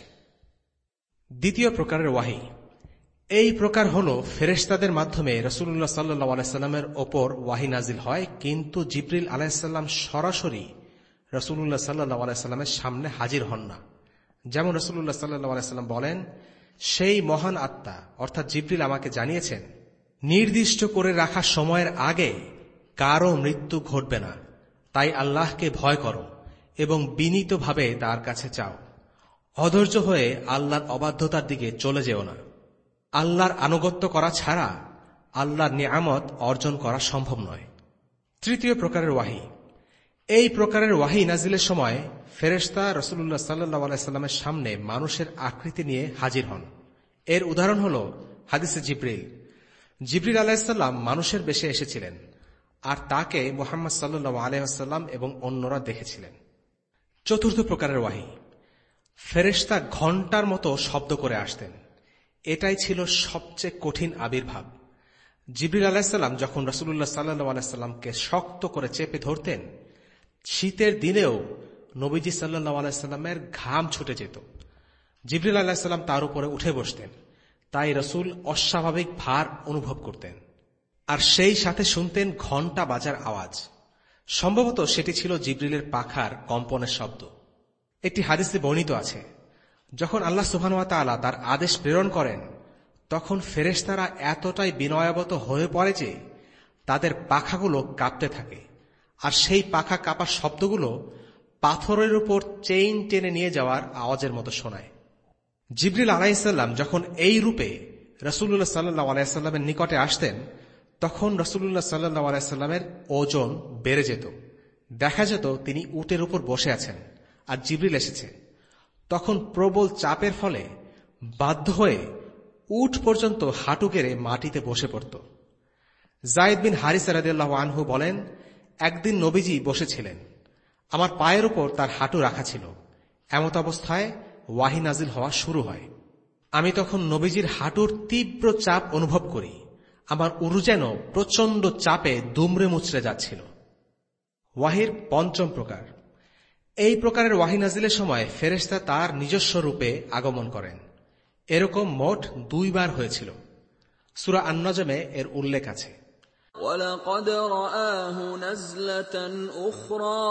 দ্বিতীয় প্রকারের ওয়াহি। এই প্রকার হল ফেরেশতাদের মাধ্যমে রাসূলুল্লাহ সাল্লাল্লাহু আলাইহি সাল্লামের ওপর ওয়াহি নাজিল হয়, কিন্তু জিবরিল আলাইহিস সালাম সরাসরি রাসূলুল্লাহ সাল্লাল্লাহু আলাইহি সাল্লামের সামনে হাজির হন না। যেমন রাসূলুল্লাহ সাল্লাল্লাহু আলাইহি সাল্লাম বলেন, সেই মহান আত্মা অর্থাৎ জিবরিল আমাকে জানিয়েছেন, নির্দিষ্ট করে রাখা সময়ের আগে কারো মৃত্যু ঘটবে না, তাই আল্লাহকে ভয় করো এবং বিনীতভাবে তার কাছে চাও। অধৈর্য হয়ে আল্লাহর অবাধ্যতার দিকে চলে যেও না। আল্লাহর আনুগত্য করা ছাড়া আল্লাহর নিয়ামত অর্জন করা সম্ভব নয়। তৃতীয় প্রকারের ওয়াহি। এই প্রকারের ওয়াহি নাজিলের সময় ফেরেশতা রাসূলুল্লাহ সাল্লাল্লাহু আলাইহি সাল্লামের সামনে মানুষের আকৃতি নিয়ে হাজির হন। এর উদাহরণ হল হাদিসে জিবরিল। জিবরিল আলাইহিস সালাম মানুষের বেশে এসেছিলেন আর তাকে মুহাম্মদ সাল্লাল্লাহু আলাইহি ওয়াসাল্লাম এবং অন্যরা দেখেছিলেন। চতুর্থ প্রকারের ওয়াহি। ফেরেশতা ঘণ্টার মতো শব্দ করে আসতেন। এটাই ছিল সবচেয়ে কঠিন আবির্ভাব। জিবরিল আলাইহিস সালাম যখন রাসূলুল্লাহ সাল্লাল্লাহু আলাইহি সাল্লামকে শক্ত করে চেপে ধরতেন, শীতের দিনেও নবীজি সাল্লাল্লাহু আলাইহি সাল্লামের ঘাম ছুটে যেত। জিবরিল আলাইহিস সালাম তার উপরে উঠে বসতেন, তাই রাসূল অস্বাভাবিক ভার অনুভব করতেন আর সেই সাথে শুনতেন ঘণ্টা বাজার আওয়াজ। সম্ভবত সেটি ছিল জিবরিলের পাখার কম্পনের শব্দ। একটি হাদিসে বর্ণিত আছে, যখন আল্লাহ সুবহানাহু ওয়া তাআলা তার আদেশ প্রেরণ করেন, তখন ফেরেশতারা এতটাই বিনয়াবত হয়ে পড়ে যে তাদের পাখাগুলো কাঁপতে থাকে, আর সেই পাখা কাঁপার শব্দগুলো পাথরের উপর চেইন টেনে নিয়ে যাওয়ার আওয়াজের মতো শোনায়। জিবরিল আলাইহিসসালাম যখন এই রূপে রাসূলুল্লাহ সাল্লাল্লাহু আলাইহি সাল্লামের নিকটে আসতেন, তখন রাসূলুল্লাহ সাল্লাল্লাহু আলাইহি সাল্লামের ওজন বেড়ে যেত। দেখা যেত তিনি উটের উপর বসে আছেন আর জিবরিল এসেছে। তখন প্রবল চাপের ফলে বাধ্য হয়ে উট পর্যন্ত হাঁটু গেড়ে মাটিতে বসে পড়ত। যায়েদ বিন হারিসা রাদিয়াল্লাহু আনহু বলেন, একদিন নবীজি বসেছিলেন, আমার পায়ের উপর তার হাঁটু রাখা ছিল। এমত অবস্থায় ওয়াহি নাজিল হওয়া শুরু হয়। আমি তখন নবীজির হাঁটুর তীব্র চাপ অনুভব করি। আমার উরু যেন প্রচন্ড চাপে দুমড়ে মুচড়ে যাচ্ছিল। ওয়াহির পঞ্চম প্রকার। এই প্রকারের ওয়াহি নাজিলের সময় ফেরেশতা তার নিজস্ব রূপে আগমন করেন। এরকম মোট দুইবার হয়েছিল। সূরা আন-নাজমে এর উল্লেখ আছে। وَلَقَدْ رَآهُ نَزْلَةً أُخْرَى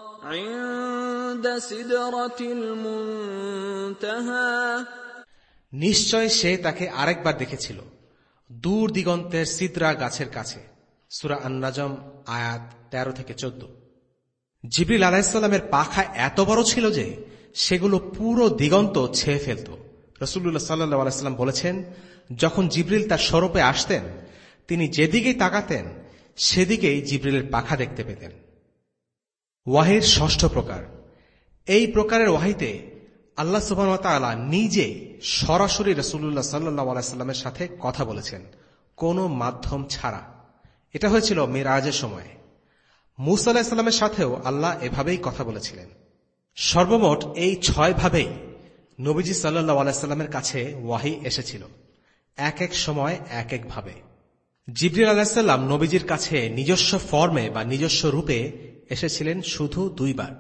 عِندَ سِدْرَةِ الْمُنْتَهَى। নিশ্চয় সে তাকে আরেকবার দেখেছিল দূর দিগন্তের সিদরা গাছের কাছে। সূরা আন-নাজম আয়াত তেরো থেকে চোদ্দ। জিবরিল আলাইহিস সালামের পাখা এত বড় ছিল যে সেগুলো পুরো দিগন্ত ছেয়ে ফেলত। রাসূলুল্লাহ সাল্লাল্লাহু আলাইহি সাল্লাম বলেছেন, যখন জিবরিল তার স্বরূপে আসতেন, তিনি যেদিকেই তাকাতেন সেদিকেই জিবরিলের পাখা দেখতে পেতেন। ওয়াহির ষষ্ঠ প্রকার। এই প্রকারের ওয়াহিতে আল্লাহ সুবহানাহু ওয়া তাআলা নিজে সরাসরি রাসূলুল্লাহ সাল্লাল্লাহু আলাইহি সাল্লামের সাথে কথা বলেছেন, কোনো মাধ্যম ছাড়া। এটা হয়েছিল মিরাজের সময়। মূসা আলাইহিস সালামের সাথেও আল্লাহ এভাবেই কথা বলেছিলেন। সর্বমোট এই ছয় ভাবেই নবীজি সাল্লাল্লাহু আলাইহি সাল্লামের কাছে ওয়াহি এসেছিল, এক এক সময় এক এক ভাবে। জিবরিল আলাইহিস সালাম নবীজির কাছে নিজস্ব ফর্মে বা নিজস্ব রূপে এসেছিলেন শুধু দুইবার।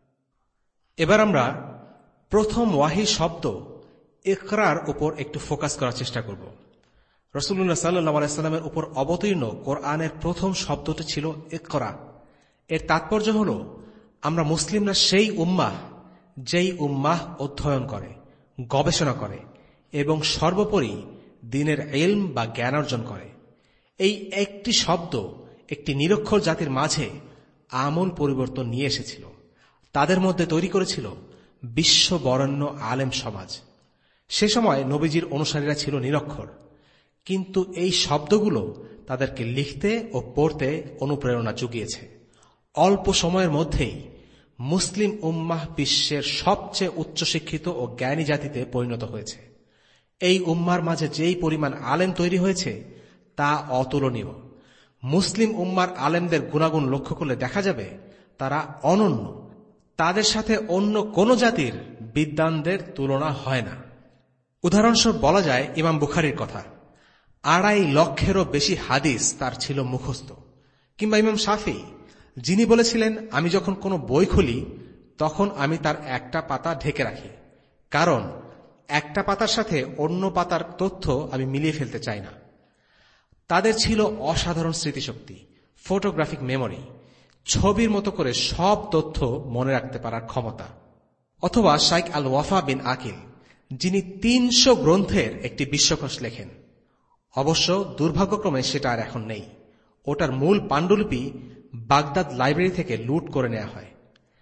এবার আমরা প্রথম ওয়াহি শব্দ ইকরার উপর একটু ফোকাস করার চেষ্টা করব। রাসূলুল্লাহ সাল্লাল্লাহু আলাইহি সাল্লামের উপর অবতীর্ণ কোরআনের প্রথম শব্দটি ছিল ইকরা। এর তাৎপর্য হল, আমরা মুসলিমরা সেই উম্মাহ যেই উম্মাহ অধ্যয়ন করে, গবেষণা করে এবং সর্বোপরি দ্বীনের ইলম বা জ্ঞান অর্জন করে। এই একটি শব্দ একটি নিরক্ষর জাতির মাঝে আমূল পরিবর্তন নিয়ে এসেছিল। তাদের মধ্যে তৈরি করেছিল বিশ্ববরেণ্য আলেম সমাজ। সে সময় নবীজির অনুসারীরা ছিল নিরক্ষর, কিন্তু এই শব্দগুলো তাদেরকে লিখতে ও পড়তে অনুপ্রেরণা জুগিয়েছে। অল্প সময়ের মধ্যেই মুসলিম উম্মাহ বিশ্বের সবচেয়ে উচ্চশিক্ষিত ও জ্ঞানী জাতিতে পরিণত হয়েছে। এই উম্মার মাঝে যেই পরিমাণ আলেম তৈরি হয়েছে তা অতুলনীয়। মুসলিম উম্মার আলেমদের গুণাগুণ লক্ষ্য করলে দেখা যাবে তারা অনন্য। তাদের সাথে অন্য কোন জাতির বিদ্বানদের তুলনা হয় না। উদাহরণস্বরূপ বলা যায় ইমাম বুখারীর কথা, আড়াই লক্ষেরও বেশি হাদিস তার ছিল মুখস্থ। কিংবা ইমাম শাফি, যিনি বলেছিলেন, আমি যখন কোনো বই খুলি তখন আমি তার একটা পাতা ঢেকে রাখি, কারণ একটা পাতার সাথে অন্য পাতার তথ্য আমি মিলিয়ে ফেলতে চাই না। তাদের ছিল অসাধারণ স্মৃতিশক্তি, ফটোগ্রাফিক মেমোরি, ছবির মতো করে সব তথ্য মনে রাখতে পারার ক্ষমতা। অথবা শাইখ আল ওয়াফা বিন আকিল, যিনি তিনশো গ্রন্থের একটি বিশ্বকোষ লেখেন। অবশ্য দুর্ভাগ্যক্রমে সেটা আর এখন নেই। ওটার মূল পাণ্ডুলিপি বাগদাদ লাইব্রেরি থেকে লুট করে নেওয়া হয়।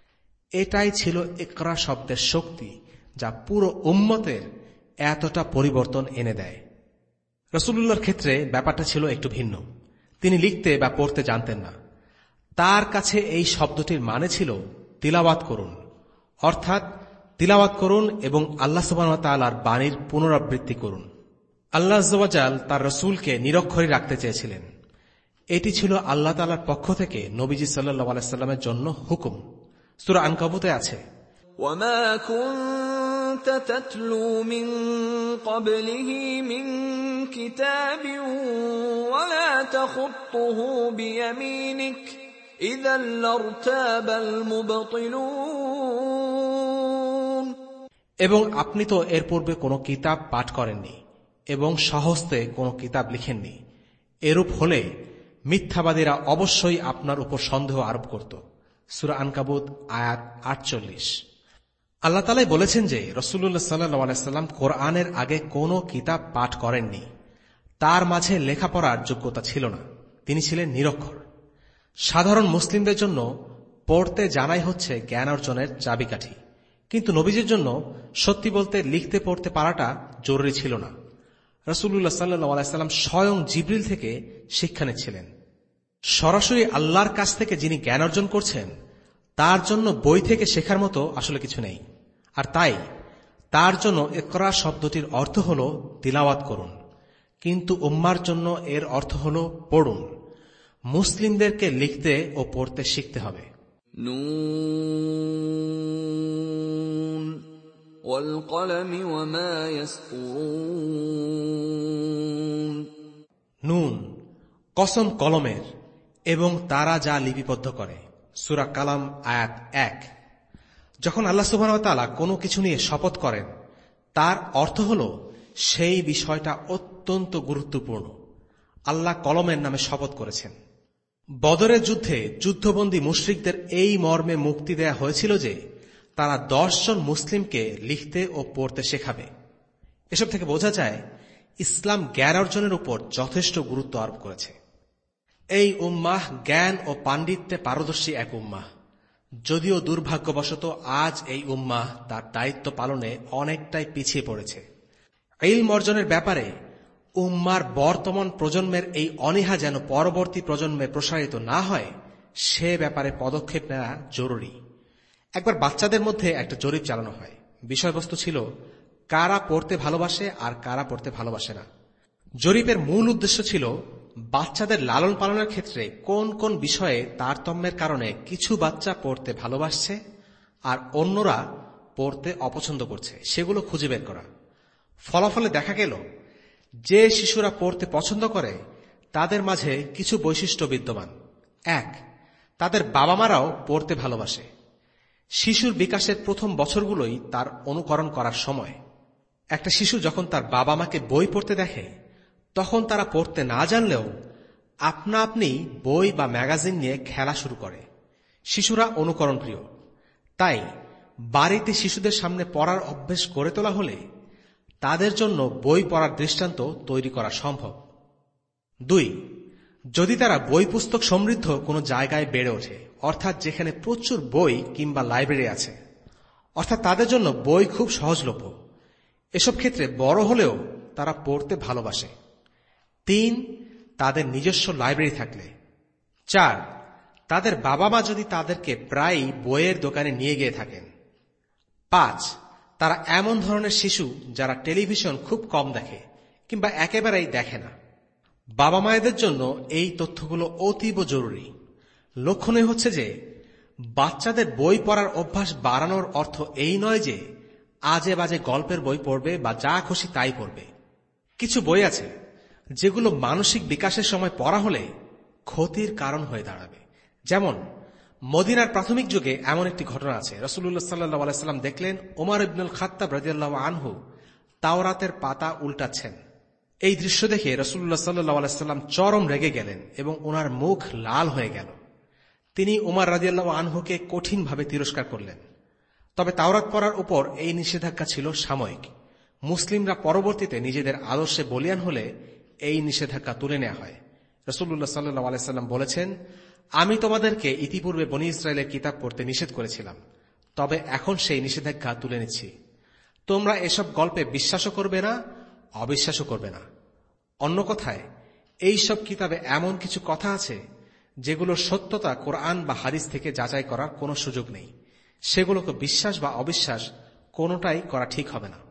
এটাই ছিল ইকরা শব্দের শক্তি, যা পুরো উম্মতের এতটা পরিবর্তন এনে দেয়। রাসূলুল্লাহর ক্ষেত্রে ব্যাপারটা ছিল একটু ভিন্ন। তিনি লিখতে বা পড়তে জানতেন না। তার কাছে এই শব্দটির মানে ছিল তিলাওয়াত করুন, অর্থাৎ তিলাওয়াত করুন এবং আল্লাহ সুবহানাহু ওয়া তাআলার বাণীর পুনরাবৃত্তি করুন। আল্লাহ আযজা ওয়া জাল তার রাসূলকে নিরক্ষরই রাখতে চেয়েছিলেন। এটি ছিল আল্লাহ তাআলার পক্ষ থেকে নবীজি সাল্লাল্লাহু আলাইহি সাল্লামের জন্য হুকুম। সূরা আনকাবুতে আছে, وَمَا كُنْتَ تَتْلُو مِنْ قَبْلِهِ مِنْ كِتَابٍ وَلَا تَخُطُّهُ بِيَمِينِكَ إِذًا لَارْتَابَ الْمُبْطِلُونَ। এবং আপনি তো এর পূর্বে কোনো কিতাব পাঠ করেননি এবং স্বহস্তে কোনো কিতাব লিখেননি। এরূপ হলে মিথ্যাবাদীরা অবশ্যই আপনার উপর সন্দেহ আরোপ করত। সূরা আনকাবুত আয়াত আটচল্লিশ। আল্লাহ তাআলাই বলেছেন যে রাসূলুল্লাহ সাল্লাল্লাহু আলাইহি সাল্লাম কোরআনের আগে কোনো কিতাব পাঠ করেননি। তার মাঝে লেখাপড়ার যোগ্যতা ছিল না, তিনি ছিলেন নিরক্ষর। সাধারণ মুসলিমদের জন্য পড়তে জানাই হচ্ছে জ্ঞান অর্জনের চাবিকাঠি, কিন্তু নবীজির জন্য সত্যি বলতে লিখতে পড়তে পারাটা জরুরি ছিল না। রাসূলুল্লাহ সাল্লাল্লাহু আলাইহি সাল্লাম স্বয়ং জিবরিল থেকে শিক্ষা নিচ্ছিলেন। সরাসরি আল্লাহর কাছ থেকে যিনি জ্ঞান অর্জন করছেন তার জন্য বই থেকে শেখার মতো আসলে কিছু নেই। আর তাই তার জন্য ইকরা শব্দটির অর্থ হল তিলাওয়াত করুন, কিন্তু উম্মার জন্য এর অর্থ হল পড়ুন। মুসলিমদেরকে লিখতে ও পড়তে শিখতে হবে। নুন ওয়াল কলমি ওয়ামা ইয়াসতুরুন। নুন, কসম কলমের এবং তারা যা লিপিবদ্ধ করে। সূরা কালাম আয়াত এক। যখন আল্লাহ সুবহানাহু ওয়া তাআলা কোনো কিছু নিয়ে শপথ করেন তার অর্থ হল সেই বিষয়টা অত্যন্ত গুরুত্বপূর্ণ। আল্লাহ কলমের নামে শপথ করেছেন। বদরের যুদ্ধে যুদ্ধবন্দী মুশরিকদের এই মর্মে মুক্তি দেয়া হয়েছিল যে তারা দশ জন মুসলিমকে লিখতে ও পড়তে শেখাবে। এসব থেকে বোঝা যায় ইসলাম জ্ঞান অর্জনের উপর যথেষ্ট গুরুত্ব আরোপ করেছে। এই উম্মাহ জ্ঞান ও পাণ্ডিত্যে পারদর্শী এক উম্মাহ। যদিও দুর্ভাগ্যবশত আজ এই উম্মাহ তার দায়িত্ব পালনে অনেকটাই পিছিয়ে পড়েছে। ইলম অর্জনের ব্যাপারে উম্মার বর্তমান প্রজন্মের এই অনীহা যেন পরবর্তী প্রজন্মে প্রসারিত না হয় সে ব্যাপারে পদক্ষেপ নেওয়া জরুরি। একবার বাচ্চাদের মধ্যে একটা জরিপ চালানো হয়। বিষয়বস্তু ছিল কারা পড়তে ভালোবাসে আর কারা পড়তে ভালোবাসে না। জরিপের মূল উদ্দেশ্য ছিল বাচ্চাদের লালন পালনের ক্ষেত্রে কোন কোন বিষয়ে তারতম্যের কারণে কিছু বাচ্চা পড়তে ভালোবাসছে আর অন্যরা পড়তে অপছন্দ করছে সেগুলো খুঁজে বের করা। ফলাফলে দেখা গেল যে শিশুরা পড়তে পছন্দ করে তাদের মাঝে কিছু বৈশিষ্ট্য বিদ্যমান। এক, তাদের বাবা মারাও পড়তে ভালোবাসে। শিশুর বিকাশের প্রথম বছরগুলোই তার অনুকরণ করার সময়। একটা শিশু যখন তার বাবা মাকে বই পড়তে দেখে তখন তারা পড়তে না জানলেও আপনা আপনি বই বা ম্যাগাজিন নিয়ে খেলা শুরু করে। শিশুরা অনুকরণ প্রিয়। তাই বাড়িতে শিশুদের সামনে পড়ার অভ্যেস গড়ে তোলা হলে তাদের জন্য বই পড়ার দৃষ্টান্ত তৈরি করা সম্ভব। দুই, যদি তারা বই পুস্তক সমৃদ্ধ কোনো জায়গায় বেড়ে ওঠে, অর্থাৎ যেখানে প্রচুর বই কিংবা লাইব্রেরি আছে, অর্থাৎ তাদের জন্য বই খুব সহজলভ্য, এসব ক্ষেত্রে বড় হলেও তারা পড়তে ভালোবাসে। তিন, তাদের নিজস্ব লাইব্রেরি থাকলে। চার, তাদের বাবা মা যদি তাদেরকে প্রায়ই বইয়ের দোকানে নিয়ে গিয়ে থাকেন। পাঁচ, তারা এমন ধরনের শিশু যারা টেলিভিশন খুব কম দেখে কিংবা একেবারেই দেখে না। বাবা মায়েদের জন্য এই তথ্যগুলো অতীব জরুরি। লক্ষণীয় হচ্ছে যে বাচ্চাদের বই পড়ার অভ্যাস বাড়ানোর অর্থ এই নয় যে আজে বাজে গল্পের বই পড়বে বা যা খুশি তাই পড়বে। কিছু বই আছে যেগুলো মানসিক বিকাশের সময় পড়া হলে ক্ষতির কারণ হয়ে দাঁড়াবে। যেমন মদিনার প্রাথমিক যুগে এমন একটি ঘটনা আছে। রাসূলুল্লাহ সাল্লাল্লাহু আলাইহি সাল্লাম দেখলেন ওমর ইবনুল খাত্তাব রাদিয়াল্লাহু আনহু তাওরাতের পাতা উল্টাচ্ছেন। এই দৃশ্য দেখে রাসূলুল্লাহ সাল্লাল্লাহু আলাইহি সাল্লাম চরম রেগে গেলেন এবং ওনার মুখ লাল হয়ে গেল। তিনি ওমর রাদিয়াল্লাহু আনহুকে কঠিনভাবে তিরস্কার করলেন। তবে তাওরাত পড়ার উপর এই নিষেধাজ্ঞা ছিল সাময়িক। মুসলিমরা পরবর্তীতে নিজেদের আদর্শে বলীয়ান হলে এই নিষেধাজ্ঞা তুলে নেওয়া হয়। রাসূলুল্লাহ সাল্লাল্লাহু আলাইহি সাল্লাম বলেছেন, আমি তোমাদেরকে ইতিপূর্বে বনী ইসরায়েলের কিতাব পড়তে নিষেধ করেছিলাম, তবে এখন সেই নিষেধাজ্ঞা তুলে নিচ্ছি। তোমরা এসব গল্পে বিশ্বাসও করবে না, অবিশ্বাসও করবে না। অন্য কথায় এই সব কিতাবে এমন কিছু কথা আছে যেগুলোর সত্যতা কোরআন বা হাদিস থেকে যাচাই করার কোনো সুযোগ নেই। সেগুলোকে বিশ্বাস বা অবিশ্বাস কোনোটাই করা ঠিক হবে না।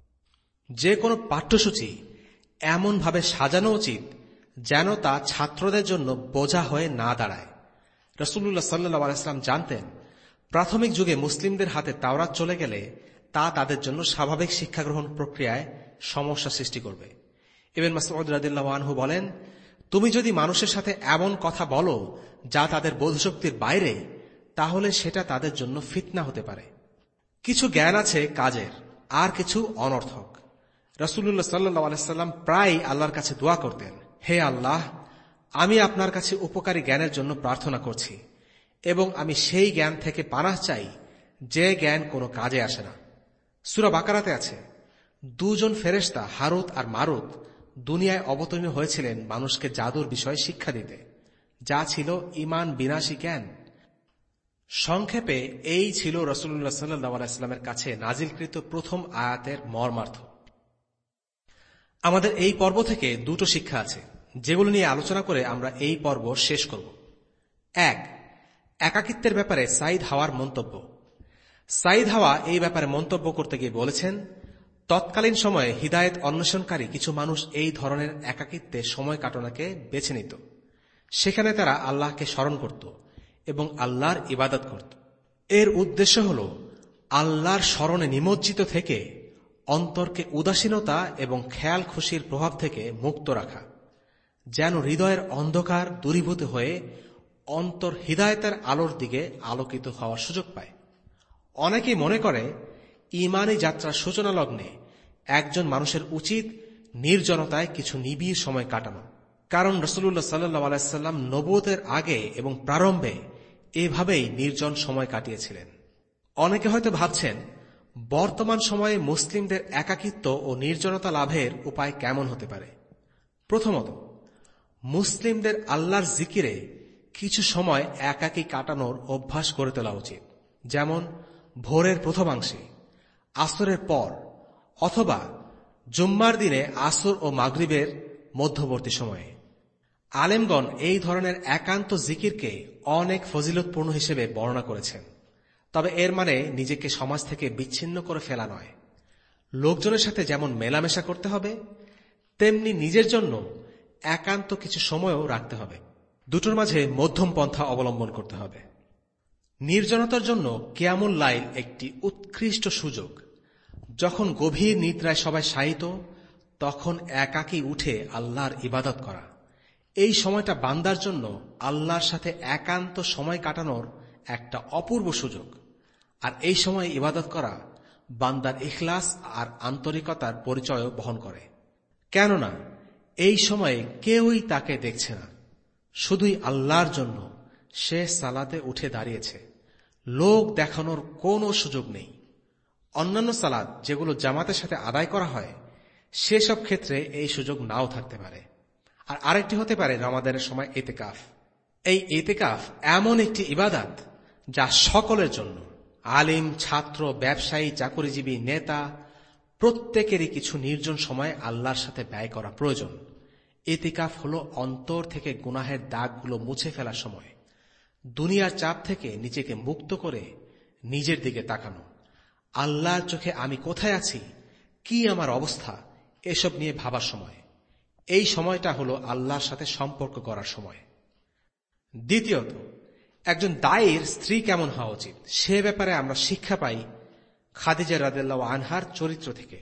যে কোনো পাঠ্যসূচি এমনভাবে সাজানো উচিত যেন তা ছাত্রদের জন্য বোঝা হয়ে না দাঁড়ায়। রাসূলুল্লাহ সাল্লাল্লাহু আলাইহি ওয়াসাল্লাম জানতেন প্রাথমিক যুগে মুসলিমদের হাতে তাওরাত চলে গেলে তা তাদের জন্য স্বাভাবিক শিক্ষা গ্রহণ প্রক্রিয়ায় সমস্যা সৃষ্টি করবে। ইবনে মাসউদ রাদিয়াল্লাহু আনহু বলেন, তুমি যদি মানুষের সাথে এমন কথা বলো যা তাদের বোধশক্তির বাইরে, তাহলে সেটা তাদের জন্য ফিতনা হতে পারে। কিছু জ্ঞান আছে কাজের, আর কিছু অনর্থক। রাসূলুল্লাহ সাল্লাল্লাহু আলাইহি ওয়াসাল্লাম প্রায় আল্লাহর কাছে দোয়া করতেন, হে আল্লাহ, আমি আপনার কাছে উপকারী জ্ঞানের জন্য প্রার্থনা করছি এবং আমি সেই জ্ঞান থেকে পানাহ চাই যে জ্ঞান কোনো কাজে আসে না। সূরা বাকারাতে আছে, দুজন ফেরেশতা হারুত আর মারুত দুনিয়ায় অবতীর্ণ হয়েছিলেন মানুষকে জাদুর বিষয়ে শিক্ষা দিতে, যা ছিল ঈমান বিনাশী জ্ঞান। সংক্ষেপে এই ছিল রাসূলুল্লাহ সাল্লাল্লাহু আলাইহি ওয়াসাল্লামের কাছে নাজিলকৃত প্রথম আয়াতের মর্মার্থ। আমাদের এই পর্ব থেকে দুটো শিক্ষা আছে, যেগুলো নিয়ে আলোচনা করে আমরা এই পর্ব শেষ করব। এক, একাকিত্বের ব্যাপারে সাইদ হাওয়ার মন্তব্য। সাইদ হাওয়া এই ব্যাপারে মন্তব্য করতে গিয়ে বলেছেন, তৎকালীন সময়ে হিদায়েত অন্বেষণকারী কিছু মানুষ এই ধরনের একাকিত্বে সময় কাটানোকে বেছে নিত। সেখানে তারা আল্লাহকে স্মরণ করত এবং আল্লাহর ইবাদত করত। এর উদ্দেশ্য হল আল্লাহর স্মরণে নিমজ্জিত থেকে অন্তরকে উদাসীনতা এবং খেয়াল খুশির প্রভাব থেকে মুক্ত রাখা, যেন হৃদয়ের অন্ধকার দূরীভূত হয়ে অন্তর হিদায়েতের আলোর দিকে আলোকিত হওয়ার সুযোগ পায়। অনেকেই মনে করে ঈমানী যাত্রার সূচনা লগ্নে একজন মানুষের উচিত নির্জনতায় কিছু নিবিড় সময় কাটানো, কারণ রাসূলুল্লাহ সাল্লাল্লাহু আলাইহি ওয়াসাল্লাম নবুয়তের আগে এবং প্রারম্ভে এভাবেই নির্জন সময় কাটিয়েছিলেন। অনেকে হয়তো ভাবছেন, বর্তমান সময়ে মুসলিমদের একাকিত্ব ও নির্জনতা লাভের উপায় কেমন হতে পারে। প্রথমত, মুসলিমদের আল্লাহর জিকিরে কিছু সময় একাকী কাটানোর অভ্যাস করে তোলা উচিত, যেমন ভোরের প্রথমাংশে, আসরের পর, অথবা জুম্মার দিনে আসর ও মাগরিবের মধ্যবর্তী সময়ে। আলেমগণ এই ধরনের একান্ত জিকিরকে অনেক ফজিলতপূর্ণ হিসেবে বর্ণনা করেছেন, তবে এর মানে নিজেকে সমাজ থেকে বিচ্ছিন্ন করে ফেলা নয়। লোকজনের সাথে যেমন মেলামেশা করতে হবে, তেমনি নিজের জন্য একান্ত কিছু সময়ও রাখতে হবে। দুটোর মাঝে মধ্যম পন্থা অবলম্বন করতে হবে। নির্জনতার জন্য কিয়ামুল লাইল একটি উৎকৃষ্ট সুযোগ। যখন গভীর নিদ্রায় সবাই শায়িত, তখন একাকী উঠে আল্লাহর ইবাদত করা। এই সময়টা বান্দার জন্য আল্লাহর সাথে একান্ত সময় কাটানোর একটা অপূর্ব সুযোগ। আর এই সময় ইবাদত করা বান্দার ইখলাস আর আন্তরিকতার পরিচয় বহন করে, কেননা এই সময়ে কেউই তাকে দেখছে না, শুধুই আল্লাহর জন্য সে সালাতে উঠে দাঁড়িয়েছে। লোক দেখানোর কোনো সুযোগ নেই। অন্যান্য সালাত যেগুলো জামাতের সাথে আদায় করা হয়, সেসব ক্ষেত্রে এই সুযোগ নাও থাকতে পারে। আর আরেকটি হতে পারে রমাদানের সময় ইতিকাফ। এই ইতিকাফ এমন একটি ইবাদত যা সকলের জন্য, আলিম, ছাত্র, ব্যবসায়ী, চাকরিজীবী, নেতা, প্রত্যেকেরই কিছু নির্জন সময় আল্লাহর সাথে ব্যয় করা প্রয়োজন। ইতিকাফ হল অন্তর থেকে গুনাহের দাগগুলো মুছে ফেলার সময়, দুনিয়ার চাপ থেকে নিজেকে মুক্ত করে নিজের দিকে তাকানো, আল্লাহর চোখে আমি কোথায় আছি, কি আমার অবস্থা, এসব নিয়ে ভাবার সময়। এই সময়টা হলো আল্লাহর সাথে সম্পর্ক করার সময়। দ্বিতীয়ত, একজন দায়ীর স্ত্রী কেমন হওয়া উচিত, সে ব্যাপারে আমরা শিক্ষা পাই খাদিজা রাদিয়াল্লাহু আনহার চরিত্র থেকে।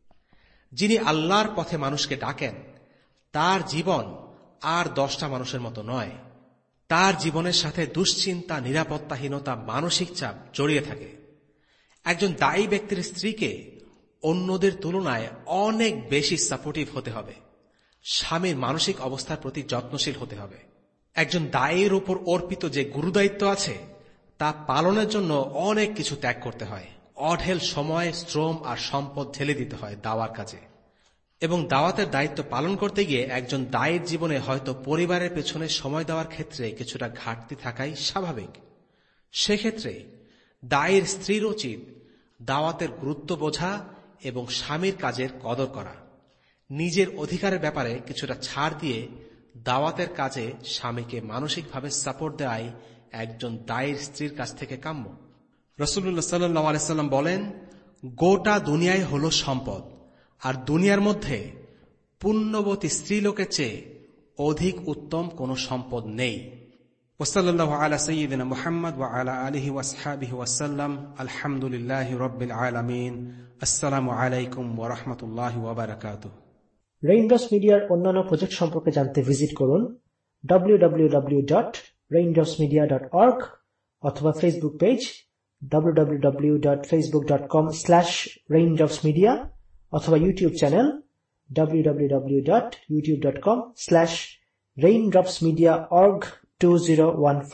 যিনি আল্লাহর পথে মানুষকে ডাকেন, তার জীবন আর দশটা মানুষের মতো নয়। তার জীবনের সাথে দুশ্চিন্তা, নিরাপত্তাহীনতা, মানসিক চাপ জড়িয়ে থাকে। একজন দায়ী ব্যক্তির স্ত্রীকে অন্যদের তুলনায় অনেক বেশি সাপোর্টিভ হতে হবে। স্বামীর মানসিক অবস্থার প্রতি যত্নশীল হতে হবে। একজন দায়ীর উপর অর্পিত যে গুরুদায়িত্ব আছে, তা পালনের জন্য অনেক কিছু ত্যাগ করতে হয়। অঢেল সময়, শ্রম আর সম্পদ ঢেলে দিতে হয় দাওয়ার কাজে। এবং দাওয়াতের দায়িত্ব পালন করতে গিয়ে একজন দায়ীর জীবনে হয়তো পরিবারের পেছনে সময় দেওয়ার ক্ষেত্রে কিছুটা ঘাটতি থাকাই স্বাভাবিক। সেক্ষেত্রে দায়ীর স্ত্রীর উচিত দাওয়াতের গুরুত্ব বোঝা এবং স্বামীর কাজের কদর করা। নিজের অধিকারের ব্যাপারে কিছুটা ছাড় দিয়ে দাওয়াতের কাজে স্বামীকে মানসিকভাবে সাপোর্ট দেওয়াই একজন দায়ীর স্ত্রীর কাছ থেকে কাম্য। রাসূলুল্লাহ সাল্লাল্লাহু আলাইহি ওয়াসাল্লাম বলেন, গোটা দুনিয়াই হল সম্পদ, আর দুনিয়ার মধ্যে পুণ্যবতী স্ত্রীলোকের চেয়ে অধিক উত্তম কোন সম্পদ নেই। ওয়াসাল্লাল্লাহু আলা সাইয়্যিদিনা মুহাম্মদ ওয়া আলা আলিহি ওয়া আসহাবিহি ওয়া সাল্লাম। আলহামদুলিল্লাহি রাব্বিল আলামিন। আসসালামু আলাইকুম ওয়া রাহমাতুল্লাহি ওয়া বারাকাতুহু। রেইনড্রপস মিডিয়ার অন্যান্য প্রজেক্ট সম্পর্কে জানতে ভিজিট করুন W W W dot raindrops media dot org অথবা Facebook page W W W dot Facebook dot com slash raindrops media অথবা YouTube channel W W W dot YouTube dot com slash raindrops media org two zero one five.